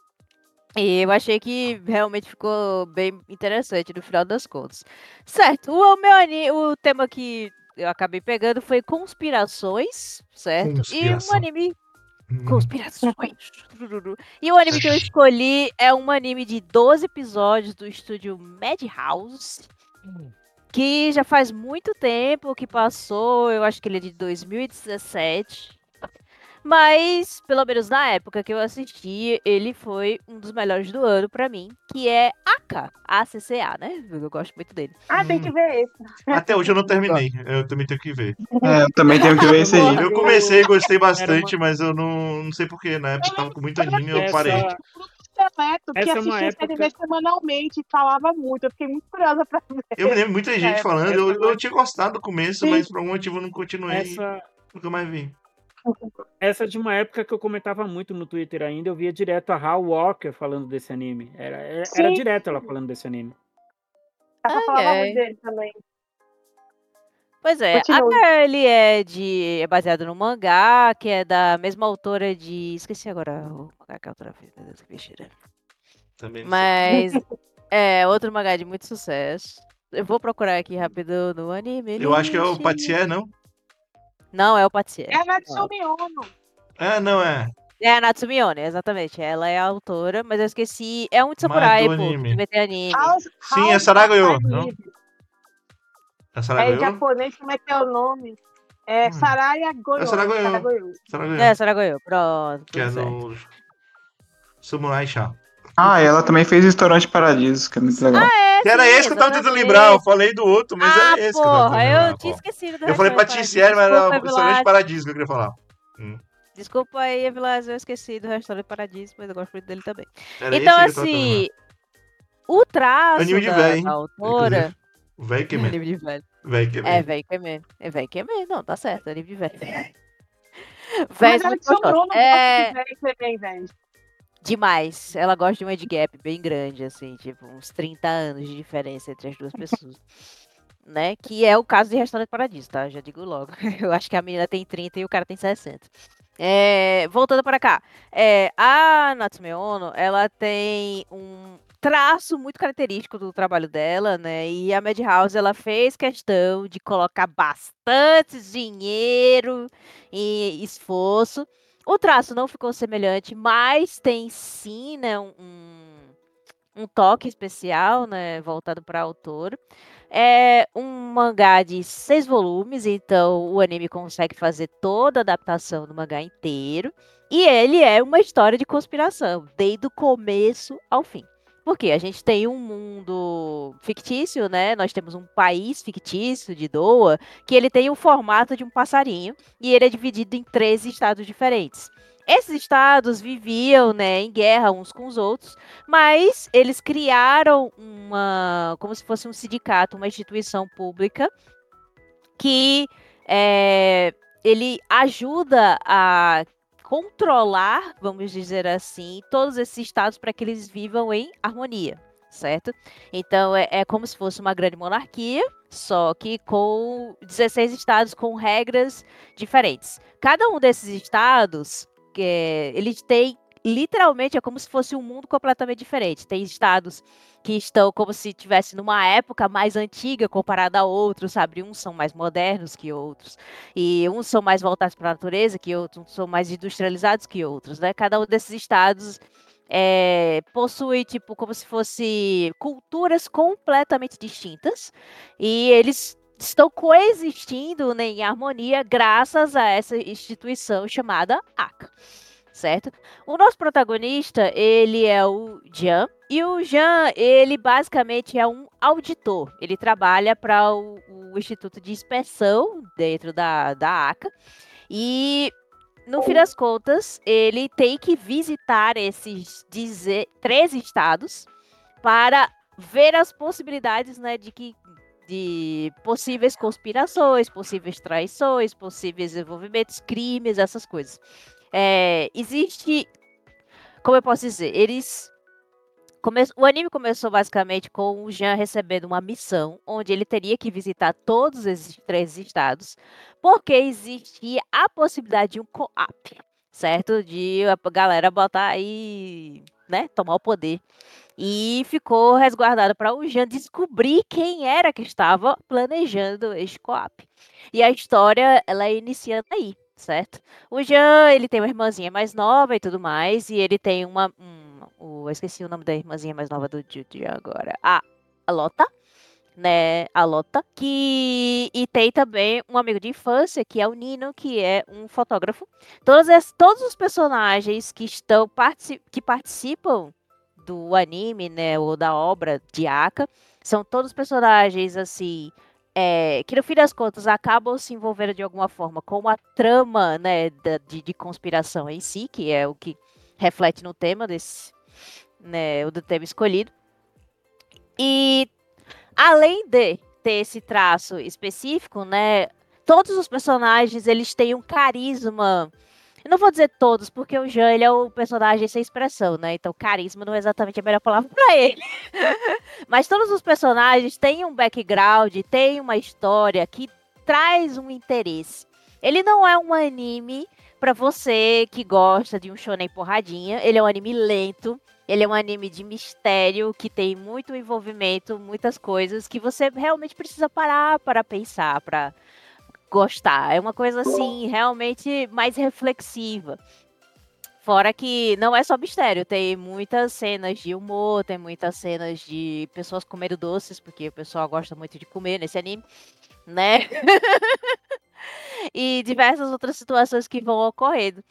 E eu achei que realmente ficou bem interessante no final das contas. Certo, o tema que eu acabei pegando foi conspirações, certo? E um Conspiração. anime. Conspirações. Tururu. E o anime que eu escolhi é um anime de 12 episódios do estúdio Madhouse, que já faz muito tempo que passou, eu acho que ele é de 2017. Mas, pelo menos na época que eu assisti, ele foi um dos melhores do ano pra mim, que é Aka, ACCA, né? Eu gosto muito dele. Tem que ver esse. Até hoje eu não terminei. Eu também tenho que ver. É, eu também tenho que ver esse aí. Eu comecei, gostei Era bastante, mas eu não sei porquê. Na época eu tava com muito anime e eu parei. Essa, Seleto que essa é uma assistia esse época. anime semanalmente e falava muito. Eu fiquei muito curiosa pra Eu me ver. lembro muita gente É, falando. Eu tinha gostado do começo, sim. mas por algum motivo eu não continuei e Essa, nunca mais vi. essa é de uma época que eu comentava muito no Twitter ainda. Eu via direto a Hal Walker falando desse anime. Era Sim. direto ela falando desse anime. Ela falava muito Ok. dele também. Pois é, Continue. Aka ele é baseado no mangá, que é da mesma autora de. Esqueci agora o mangá que a autora fez, meu Deus, que besteira. Também não sei. Mas é outro mangá de muito sucesso. Eu vou procurar aqui rápido no anime. Eu acho que é o List. Patissier, não? Não, é o Patissier. É a Natsumi Ono. Não é. É a Natsumi One, exatamente. Ela é a autora, mas eu esqueci. É um de Mas samurai, do pô, que anime. também tem anime. Sim, é House Saragoyo, of não? Live. É É Saragoyo? em japonês, como é que é o nome? É Hum. Saraya É Goyo. Saragoyo. Saragoyo. Saragoyo. É, Saragoyo, pronto, Que é tudo certo. do Samurai Chá. Ela também fez Restaurante Paradiso, que é muito legal. É, Que era sim, esse que eu tava tentando lembrar. Eu exatamente. falei do outro, mas Ah, era esse que eu tava tentando porra, eu lembrar, tinha pô. esquecido do Eu falei Restaurante Paradiso. Patissier, mas era Desculpa, o Restaurante Evilás. Paradiso que eu queria falar. Desculpa aí, Evilás, eu esqueci do Restaurante Paradiso, mas eu gosto muito dele também. Era Então, esse aí que eu tava tentando lembrar. assim, o traço Anime de véio, da hein? Inclusive. autora. O véio que man. Anime de velho. Véio que É, man. velho que é mesmo. É velho que é mesmo. Não, tá certo, anime de velho. Mas Véis ela muito Natsumi gostosos. Ono gosta É. de velho também, velho. Demais. Ela gosta de um age gap bem grande, assim, tipo, uns 30 anos de diferença entre as duas pessoas. Né? Que é o caso de Restaurante Paradiso, tá? Já digo logo. Eu acho que a menina tem 30 e o cara tem 60. Voltando para cá. A Natsume Ono, ela tem um traço muito característico do trabalho dela, né? E a Madhouse, ela fez questão de colocar bastante dinheiro e esforço. O traço não ficou semelhante, mas tem sim, né, um toque especial, né, voltado para a autora. É um mangá de 6 volumes, então o anime consegue fazer toda a adaptação do mangá inteiro. E ele é uma história de conspiração, desde o começo ao fim. Porque a gente tem um mundo fictício, né? Nós temos um país fictício de Doa, que ele tem o formato de um passarinho e ele é dividido em 13 estados diferentes. Esses estados viviam, né, em guerra uns com os outros, mas eles criaram como se fosse um sindicato, uma instituição pública que ele ajuda a controlar, vamos dizer assim, todos esses estados para que eles vivam em harmonia, certo? Então é como se fosse uma grande monarquia, só que com 16 estados com regras diferentes. Cada um desses estados, eles têm literalmente é como se fosse um mundo completamente diferente. Tem estados que estão como se estivesse numa época mais antiga comparada a outros, sabe? Uns são mais modernos que outros, e uns são mais voltados para a natureza que outros, uns são mais industrializados que outros, né? Cada um desses estados possui, tipo, como se fosse culturas completamente distintas, e eles estão coexistindo, né, em harmonia graças a essa instituição chamada ACA. Certo? O nosso protagonista, ele é o Jan, e o Jan, ele basicamente é um auditor. Ele trabalha para o Instituto de Inspeção dentro da ACA, e no fim das contas, ele tem que visitar esses 13 estados para ver as possibilidades, né, de possíveis conspirações, possíveis traições, possíveis envolvimentos, crimes, essas coisas. Existe, como eu posso dizer, eles O anime começou basicamente com o Jean recebendo uma missão, onde ele teria que visitar todos esses 3 estados, porque existia a possibilidade de um co-op, certo? De a galera botar aí, né, tomar o poder. E ficou resguardado para o Jean descobrir quem era que estava planejando este co-op. E a história, ela inicia daí, certo? O Jean, ele tem uma irmãzinha mais nova e tudo mais, e ele tem eu esqueci o nome da irmãzinha mais nova do Jean agora. A Lota, né? A Lota, e tem também um amigo de infância, que é o Nino, que é um fotógrafo. Todos os personagens que participam do anime, né, ou da obra de Aka, são todos personagens, assim, que no fim das contas acabam se envolvendo de alguma forma com a trama, né, de conspiração em si, que é o que reflete no tema né, o do tema escolhido. E além de ter esse traço específico, né, todos os personagens, eles têm um carisma. Eu não vou dizer todos, porque o Jean, ele é o personagem sem expressão, né? Então, carisma não é exatamente a melhor palavra pra ele. Mas todos os personagens têm um background, têm uma história que traz um interesse. Ele não é um anime pra você que gosta de um shonen porradinha. Ele é um anime lento. Ele é um anime de mistério que tem muito envolvimento, muitas coisas que você realmente precisa parar para pensar, para gostar. É uma coisa assim, realmente mais reflexiva. Fora que não é só mistério, tem muitas cenas de humor, tem muitas cenas de pessoas comendo doces, porque o pessoal gosta muito de comer nesse anime, né? E diversas outras situações que vão ocorrendo.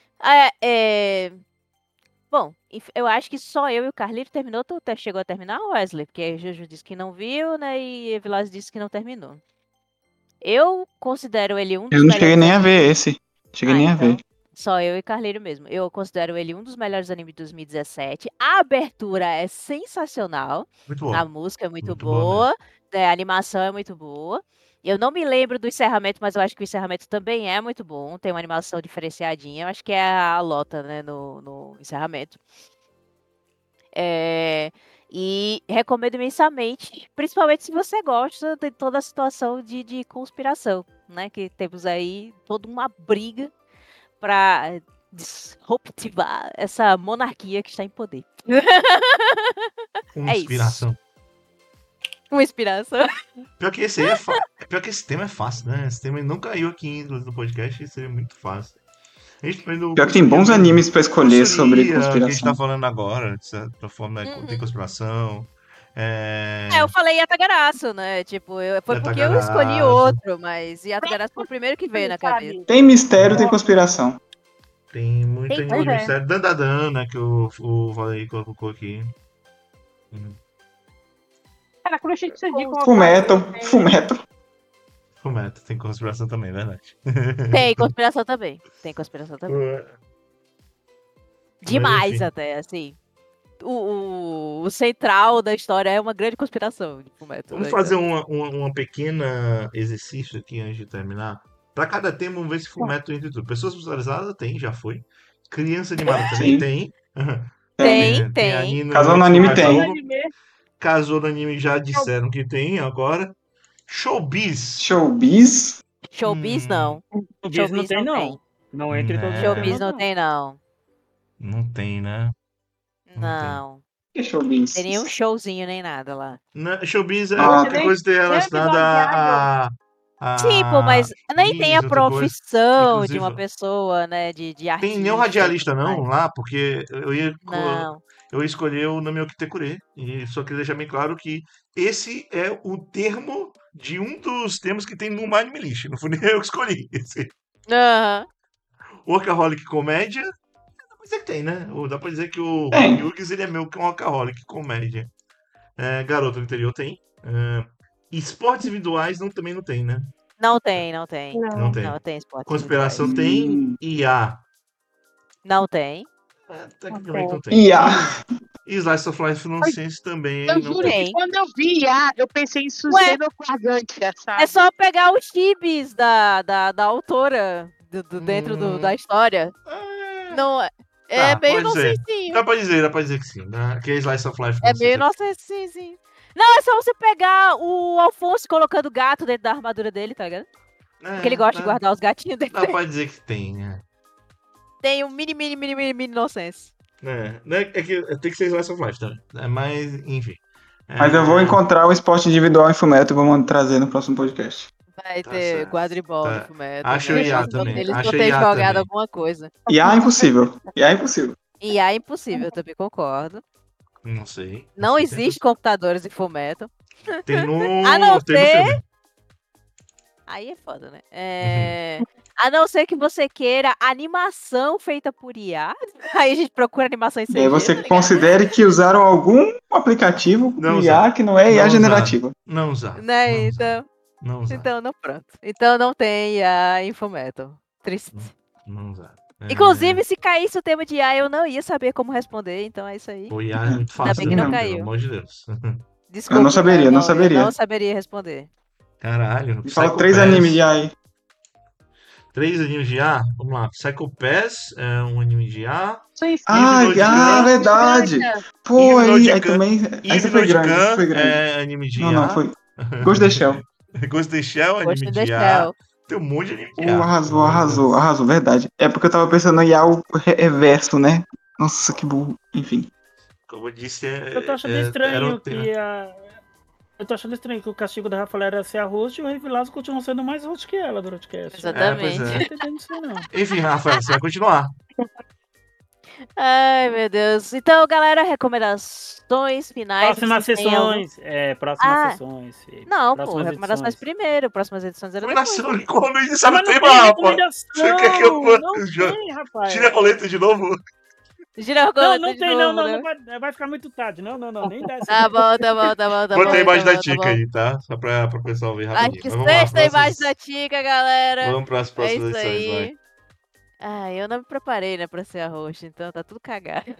Bom, eu acho que só eu e o Carlito terminou. Tu chegou a terminar, Wesley? Porque a Juju disse que não viu, né? E a Vilas disse que não terminou. Eu considero ele um Eu dos não cheguei melhores nem a animes. ver esse. Cheguei nem a ver. Então, só eu e Carleiro mesmo. Eu considero ele um dos melhores animes de 2017. A abertura é sensacional. Muito A boa. música é muito Muito boa mesmo. boa. A animação é muito boa. Eu não me lembro do encerramento, mas eu acho que o encerramento também é muito bom. Tem uma animação diferenciadinha. Eu acho que é a Lota, né, no encerramento. E recomendo imensamente, principalmente se você gosta de toda a situação de conspiração, né? Que temos aí toda uma briga para disruptivar essa monarquia que está em poder. Com É isso. inspiração. Uma inspiração. Pior que esse aí Pior que esse tema é fácil, né? Esse tema não caiu aqui no podcast, seria muito fácil. A gente aprendeu Pior que tem bons animes pra escolher sobre que a gente tá conspiração. falando agora, de certa forma, tem conspiração. Eu falei Yatagarasu, né? Tipo, foi porque eu escolhi Yatagarasu. outro, mas Yatagarasu foi o primeiro que veio na cabeça. Tem mistério, tem conspiração. Tem muito Tem anime de tudo. mistério. Dandadana, que o Valerie colocou aqui. Cara, quando a gente decidir colocar Fullmetal, assim, tem- Fullmetal. Fullmetal, tem conspiração também, verdade. Tem conspiração também. Tem conspiração também. Demais enfim. até, assim. O central da história é uma grande conspiração de Fullmetal. Vamos né? fazer Então, uma pequena exercício aqui antes de terminar. Para cada tema, vamos ver se Fullmetal entre tudo. Pessoas personalizadas tem, já foi. Criança animada também Sim. tem. Tem. Tem anime Casal no antes do anime Cachorro. tem. anime, Casou no anime já disseram que tem agora. Showbiz. Showbiz. Showbiz não. O Bis não Showbiz tem, não não. tem. Não entre todos os Showbiz temas, não tem, não. Não tem, né? Não tem. Não. Que showbiz? Tem nenhum showzinho nem nada lá. Showbiz é Ah, qualquer coisa que esteja relacionada Sim, pô, mas nem tem a X, outra coisa. profissão de Inclusive, uma pessoa, né? De tem nenhum artista e radialista tudo não mais. lá, porque Não. eu ia escolher o Nami Okitekure. E só queria deixar bem claro que esse é o termo de um dos temas que tem no My Anime List. Não fui nem eu que escolhi. Esse. Aham. Workaholic Comédia. Dá pra dizer que tem, né? Ou dá pra dizer que o Tem. Yugs ele é meio que um Workaholic Comédia. Garota do Interior tem. Esportes individuais também não tem, né? Não tem, não tem. Não tem. Não tem esportes Conspiração individuais. tem. IA. Não tem. Tecnicamente não tem. IA. E Slice of Life Nonsense também Eu não juro tem. que Tem. quando eu vi eu pensei em Ué, Sucena Gargantia, sabe? é só pegar os chibis da autora dentro da história. Não, É Tá, meio pode ser. nonsensinho. Dá pra dizer que sim. Né? Que é Slice of Life. É não sei meio se nonsensinho, sim. Não, é só você pegar o Alfonso colocando o gato dentro da armadura dele, tá ligado? Porque ele gosta de guardar os gatinhos dele. Dá pra dizer que tem, né? Tem um mini nonsense. É que tem que ser Slice of Life, tá? Mas, enfim. Mas eu vou encontrar o esporte individual em Fullmetal e vou trazer no próximo podcast. Vai Tá ter certo. quadribol no Tá. Fullmetal. Acho né? IA Eles vão- também. Eles Acho vão ter IA jogado também. alguma coisa. E é impossível. E é impossível. E é impossível, eu também concordo. Não sei. Não sei, existe computadores em Fullmetal. Tem no, A não tem no ser- filme. Aí é foda, né? A não ser que você queira animação feita por IA. Aí a gente procura animação em CG. E aí você tá ligado? considere que usaram algum aplicativo Não IA usaram. que não é IA Não generativa. Não usar. Né, então. Não usar. Então, não, pronto. Então não tem IA em Fullmetal. Triste. Não usar. Inclusive, se caísse o tema de IA, eu não ia saber como responder, então é isso aí. O IA é muito Ainda fácil, bem que né? não Pelo caiu. amor de Deus. Desculpa, Eu não saberia, cara, não saberia. Eu não saberia responder. Caralho. Me fala Psycho 3 Pass. animes de IA aí. 3 animes de IA? Vamos lá. Psycho Pass é um anime de IA. Ah, Hypnotican. verdade. Pô, aí Hypnotican. também. Aí você foi grande, você foi grande. É anime de Não, IA. não, foi. Ghost in the Shell. Ghost in the Shell, Ghost anime in de the IA. Shell. Tem um monte de anime de Pô, IA. arrasou, arrasou, arrasou, verdade. É porque eu tava pensando em IA o reverso, né? Nossa, que burro. Enfim. Como eu disse, Eu tô achando estranho que Eu tô achando estranho que o castigo da Rafaela era ser a host e o Rei Vilazo continua sendo mais host que ela durante o cast. Exatamente. pois é. Não tô entendendo isso aí, não. Enfim, Rafael, você vai continuar. Ai, meu Deus. Então, galera, recomendações finais. Próximas vocês têm algum- sessões. Próximas Ah, sessões. Fih. Não, pô, Próximas recomendações edições. primeiro, próximas edições era depois. Recomendação quando a gente Ah, sabe o mas não tema, tem Rafa. recomendação! Você quer que eu Não tem, rapaz. tire a roleta de novo? Gira a Não, roleta não de tem, novo, não, né? não vai ficar muito tarde. Não, nem dá essa. Tá bom, tá bom, tá bom, tá bom. Bota a imagem tá da bom, tá Tica bom. aí, tá? Só pra o pessoal ver Ai, rapidinho. que Mas vamos lá, sexta imagem próximas... da Tica, galera. Vamos para as É próximas isso edições, vai. aí. Ai, eu não me preparei, né, pra ser a host, então tá tudo cagado.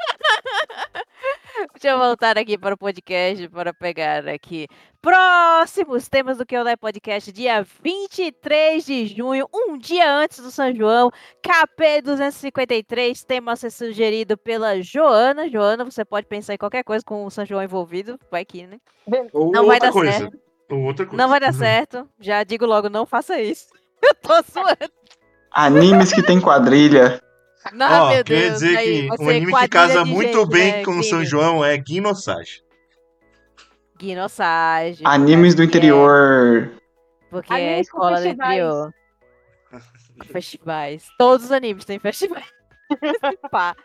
Deixa eu voltar aqui para o podcast para pegar aqui próximos temas do Que Eu Dai Podcast, dia 23 de junho, um dia antes do São João, KP 253, tema a ser sugerido pela Joana. Joana, você pode pensar em qualquer coisa com o São João envolvido, vai que, né? Ou Não vai outra dar coisa. certo. Ou outra coisa. Não vai dar certo, já digo logo, não faça isso. Eu tô suando. Animes que tem quadrilha. Não, Ó, meu queria Deus, dizer aí, que um você anime que quadrilha casa de muito gente, bem né, com o São gringa. João é Guinosage. Guinossage. Animes do porque interior. Porque é a Animes com escola do festivais. interior. Festivais. Todos os animes têm festivais. Pá.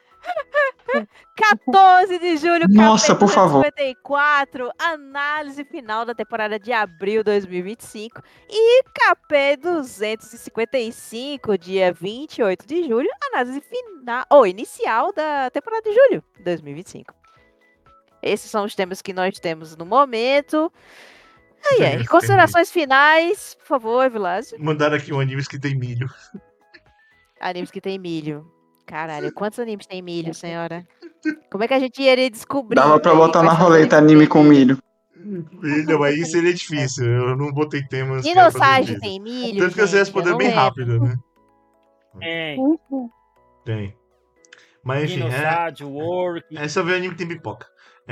14 de julho, Nossa, por favor. 254, análise final da temporada de abril 2025. E KP 255, dia 28 de julho, análise final, ou inicial da temporada de julho 2025. Esses são os temas que nós temos no momento. Aí, considerações finais, por favor, Vilásio. Mandaram aqui um anime que tem milho. Animes que tem milho. Caralho, quantos animes tem milho, senhora? Como é que a gente iria descobrir? Dava pra véi, botar quais na são os roleta animes anime que com tem milho? milho. Não, aí seria difícil. Eu não botei temas que eram pra ser Dinossauro difícil. tem milho, Tanto que você gente? respondeu Eu bem não lembro. rápido, né? Tem. Mas enfim, Dinossauro, Work. é só ver anime que tem pipoca.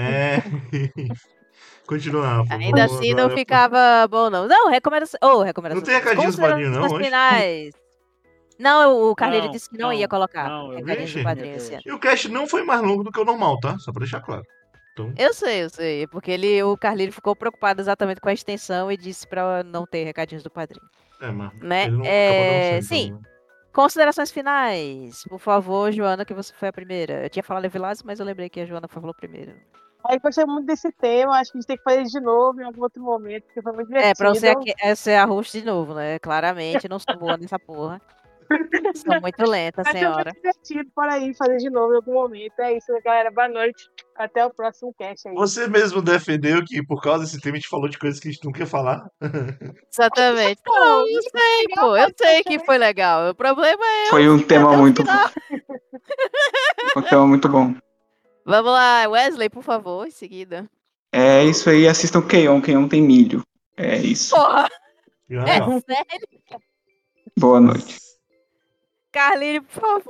Continua, Rafa. Ainda Vamos assim não agora- ficava bom, não. Não, recomendação. Recomendação. Não tem recadinhos do padrinho, não, hoje? finais. Não, o Carlinhos Não, disse que não ia colocar não, eu recadinhos vi, do padrinho esse ano. E o cast não foi mais longo do que o normal, tá? Só pra deixar claro. Então, Eu sei, porque o Carlinhos ficou preocupado exatamente com a extensão e disse pra não ter recadinhos do padrinho. mas Né? ele não acabou não sendo. Sim. Então, né? Considerações finais. Por favor, Joana, que você foi a primeira. Eu tinha falado Evilásio, mas eu lembrei que a Joana falou primeiro. Aí gostei muito desse tema, acho que a gente tem que fazer de novo em algum outro momento, porque foi muito divertido. Pra você ser a host de novo, né? Claramente, eu não sou boa nessa porra. Sou muito lenta, Mas foi senhora. muito divertido, por aí, fazer de novo em algum momento. É isso, galera. Boa noite. Até o próximo cast aí. Você mesmo defendeu que por causa desse tema a gente falou de coisas que a gente não quer falar. Exatamente. Não, eu sei, pô. Eu sei que foi legal. O problema é Foi um tema até o muito final. Foi um tema muito bom. Vamos lá, Wesley, por favor, em seguida. É isso aí, assistam Keion. Keion tem milho. É isso. Porra, E é legal. sério? Boa noite. Carlinhos, por favor.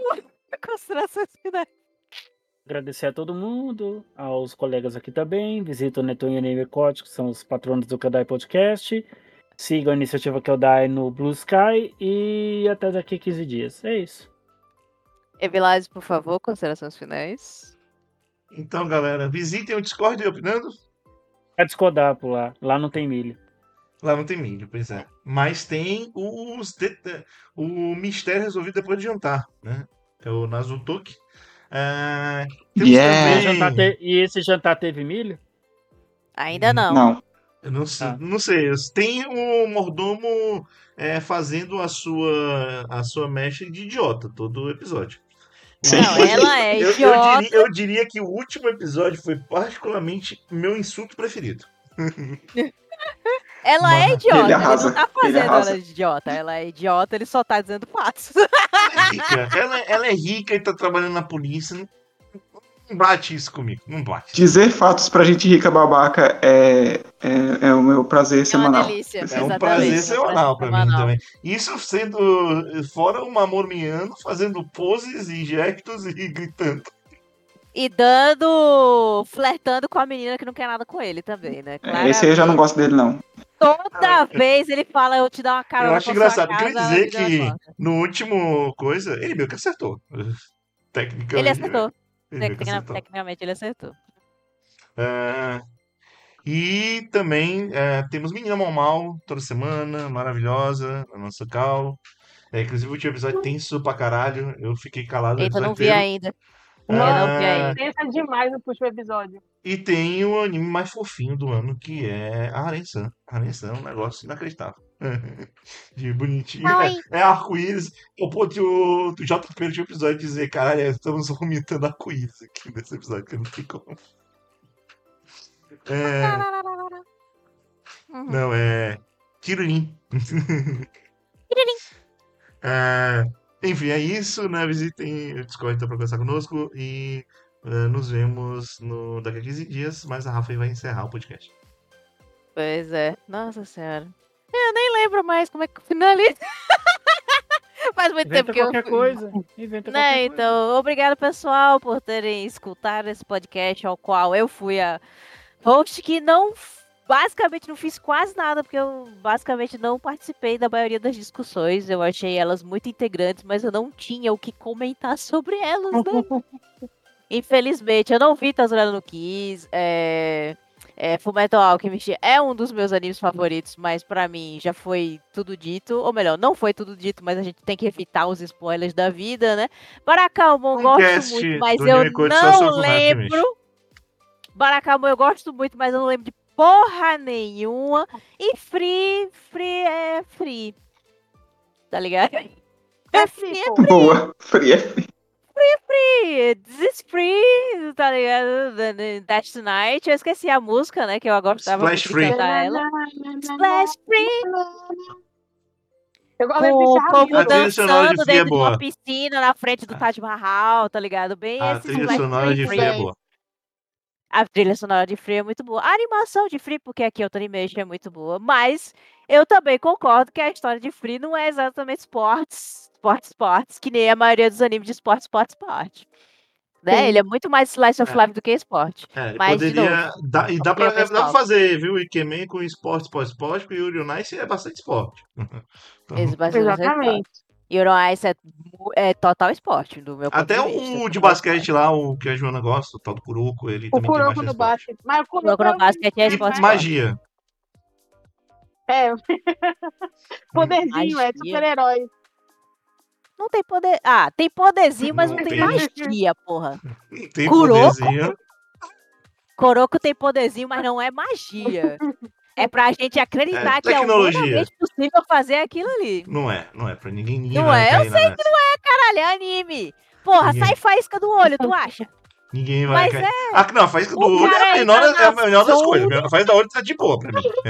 Considerações finais. Agradecer a todo mundo, aos colegas aqui também. Visita o Netuno e o Nemecote, que são os patronos do Kyodai Podcast. Siga a iniciativa Kyodai no Blue Sky e até daqui a 15 dias. É isso. Evilise, por favor, considerações finais. Então, galera, visitem o Discord e Opinando. É discordar por lá. Lá não tem milho. Lá não tem milho, pois é. Mas tem o mistério resolvido depois de jantar, né? É o Nazutoki. Temos Yeah. também... E esse jantar teve milho? Ainda não. Não. Eu não sei, Ah. não sei. Tem o mordomo fazendo a sua mecha de idiota todo episódio. Sim. Não, ela é Eu idiota. eu diria que o último episódio foi particularmente meu insulto preferido. Ela é Ele idiota. Ele arrasa, não tá ele fazendo arrasa. ela de idiota. Ela é idiota, ele só tá dizendo fatos. Ela é rica. Ela é rica e tá trabalhando na polícia. Não bate isso comigo. Não bate. Dizer fatos pra gente rica babaca é o meu prazer É uma semanal. delícia. É um Exatamente, prazer é um semanal pra mim semanal. também. Isso sendo fora o Mamor miando, fazendo poses e gestos e gritando. E flertando com a menina que não quer nada com ele também, né? Esse aí eu já não gosto dele, não. Toda vez ele fala, eu te dou uma carona Eu acho pra engraçado. sua Queria casa, dizer me dá uma que carona. no último coisa, ele meio que acertou. Tecnicamente. Ele acertou. Ele meio que acertou. Tecnicamente ele acertou. E também temos Menina Mal toda semana, maravilhosa, na nossa cal. Inclusive o último episódio tenso pra caralho. Eu fiquei calado o Eita, episódio não vi inteiro. ainda. Eu não vi ainda. Pensa demais no último episódio. E tem o anime mais fofinho do ano, que é a Haren-san. Haren-san é um negócio inacreditável. De bonitinho. Ai. É arco-íris. O ponto o JP no último episódio dizer, caralho, estamos vomitando arco-íris aqui nesse episódio, que não tem como. Não, é Kirunin. Enfim, é isso, né? Visitem o Discord pra conversar conosco e nos vemos daqui a 15 dias, mas a Rafa vai encerrar o podcast. Pois é. Nossa senhora. Eu nem lembro mais como é que finaliza. Faz muito tempo Inventa que eu qualquer coisa. Inventa Né, qualquer coisa. então, obrigado pessoal por terem escutado esse podcast ao qual eu fui a host que basicamente não fiz quase nada, porque eu basicamente não participei da maioria das discussões. Eu achei elas muito integrantes, mas eu não tinha o que comentar sobre elas, né? Infelizmente, eu não vi Tazurano no Kiss. Fullmetal Alchemist é um dos meus animes favoritos, mas pra mim já foi tudo dito. Ou melhor, não foi tudo dito, mas a gente tem que evitar os spoilers da vida, né? Barakamon, gosto muito, mas eu não lembro. Barakamon eu gosto muito, mas eu não lembro de porra nenhuma. E Free é Free. Tá ligado? É Free. Boa. Free é free. This is free, tá ligado? That's Tonight. Eu esqueci a música, né? Que eu gostava Splash muito Free. de cantar ela. Splash Free. Eu Com lembro desse o povo A trilha sonora de dançando Free é dentro de uma boa. piscina na frente do Taj Mahal, tá ligado? Bem A esse trilha Splash sonora de Free é boa. A trilha sonora de Free é muito boa. A animação de Free, porque aqui Kyoto Animation é muito boa. Mas eu também concordo que a história de Free não é exatamente esportes, que nem a maioria dos animes de esporte. Né? Ele é muito mais slice of life do que esporte. Ele Mas, de poderia. novo, Dá pra pessoal. fazer, viu? Ikemen com esporte, porque o Yuri on Ice é bastante esporte. Então, Exatamente. Yuri on Ice é total esporte, do meu ponto até de vista. o de basquete lá, o que a Joana gosta, o tal do Kuroko, ele O também tem Kuroko bastante no esporte. basquete. Mas o Kuroko no basquete é esporte. Magia. É. Poderzinho, é Magia. super-herói. Não tem poder. Ah, tem poderzinho, mas não Não tem tem. magia, porra. Não tem Kuroko? poderzinho. Kuroko tem poderzinho, mas não é magia. É pra gente acreditar que é tecnologia. humanamente possível fazer aquilo ali. Não é pra ninguém Não vai é? cair Eu sei nessa. que não é, caralho, é anime. Porra, Ninguém. sai faísca do olho, tu acha? Ninguém vai Mas cair. Não, a faísca do O olho é cara a menor das entra na coisas. sombra. A faísca do olho tá de boa pra mim.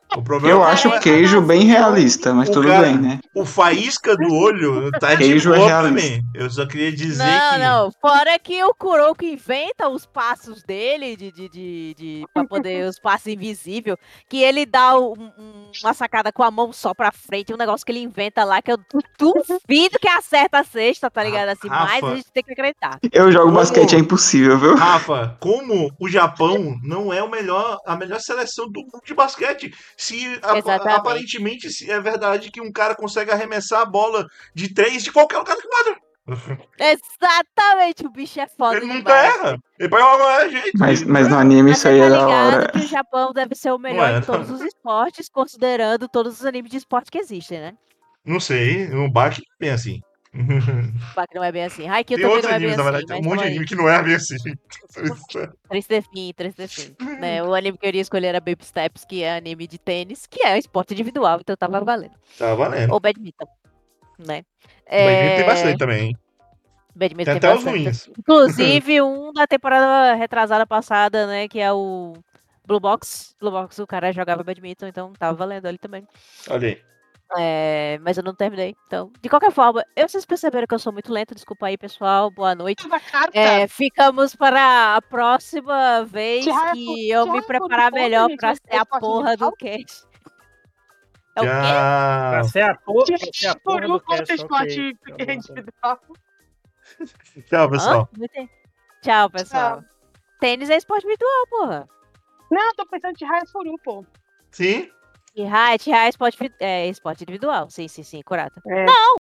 O problema Eu é acho que o queijo bem realista, mas o tudo cara- bem, né? o faísca do olho tá de Queijo é boa pra realista. mim. Eu só queria dizer que... Não. Fora que o Kuroko inventa os passos dele pra poder os passos invisíveis, que ele dá uma sacada com a mão só pra frente, um negócio que ele inventa lá, que eu duvido que acerta a cesta, tá ligado? Assim, mas a Rafa, gente tem que acreditar. Eu jogo Como? basquete, é impossível, viu? Rafa, como o Japão não é a melhor seleção do mundo de basquete, se Exatamente. aparentemente se é verdade que um cara consegue arremessar a bola de 3 de qualquer lugar do quadro. Exatamente, o bicho é foda Ele nunca demais. erra. Ele pode jogar jeito. Mas ele não no erra. anime Mas isso você aí tá é da ligado hora. que o Japão deve ser o melhor é, em todos os esportes, considerando todos os animes de esporte que existem, né? Não sei, no Baki é bem assim. O Baki não é bem assim. Haikyuu Tem também outros não é bem animes, na assim, verdade, tem um mas monte tamo de aí. anime que não é bem assim. 3D Fim, né? O anime que eu iria escolher era Baby Steps, que é anime de tênis, que é esporte individual, então tava valendo. Tá valendo. Ou badminton, né? O Badminton tem bastante também, hein? Badminton Tem tem até os bastante. ruins. Inclusive, um da temporada retrasada passada, né? Que é o Blue Box. Blue Box, o cara jogava badminton, então tava valendo ali também. Olha aí. Mas eu não terminei. Então, de qualquer forma, vocês perceberam que eu sou muito lenta. Desculpa aí, pessoal. Boa noite. Da carta. Ficamos para a próxima vez Chihaya que eu me Furuko, preparar conta, melhor gente, pra mas ser a esporte porra do individual? cast. É o quê? Pra Tchau. ser a porra Chihaya do Furuko, conta cast, esporte ok. Tá bom, tá bom. individual. Tchau, pessoal. Não entendi. Tchau, pessoal. Tênis é esporte individual, porra. Não, tô pensando em Chihaya Furuko. Sim? E Chihaya é esporte individual. Sim, Kurata. É.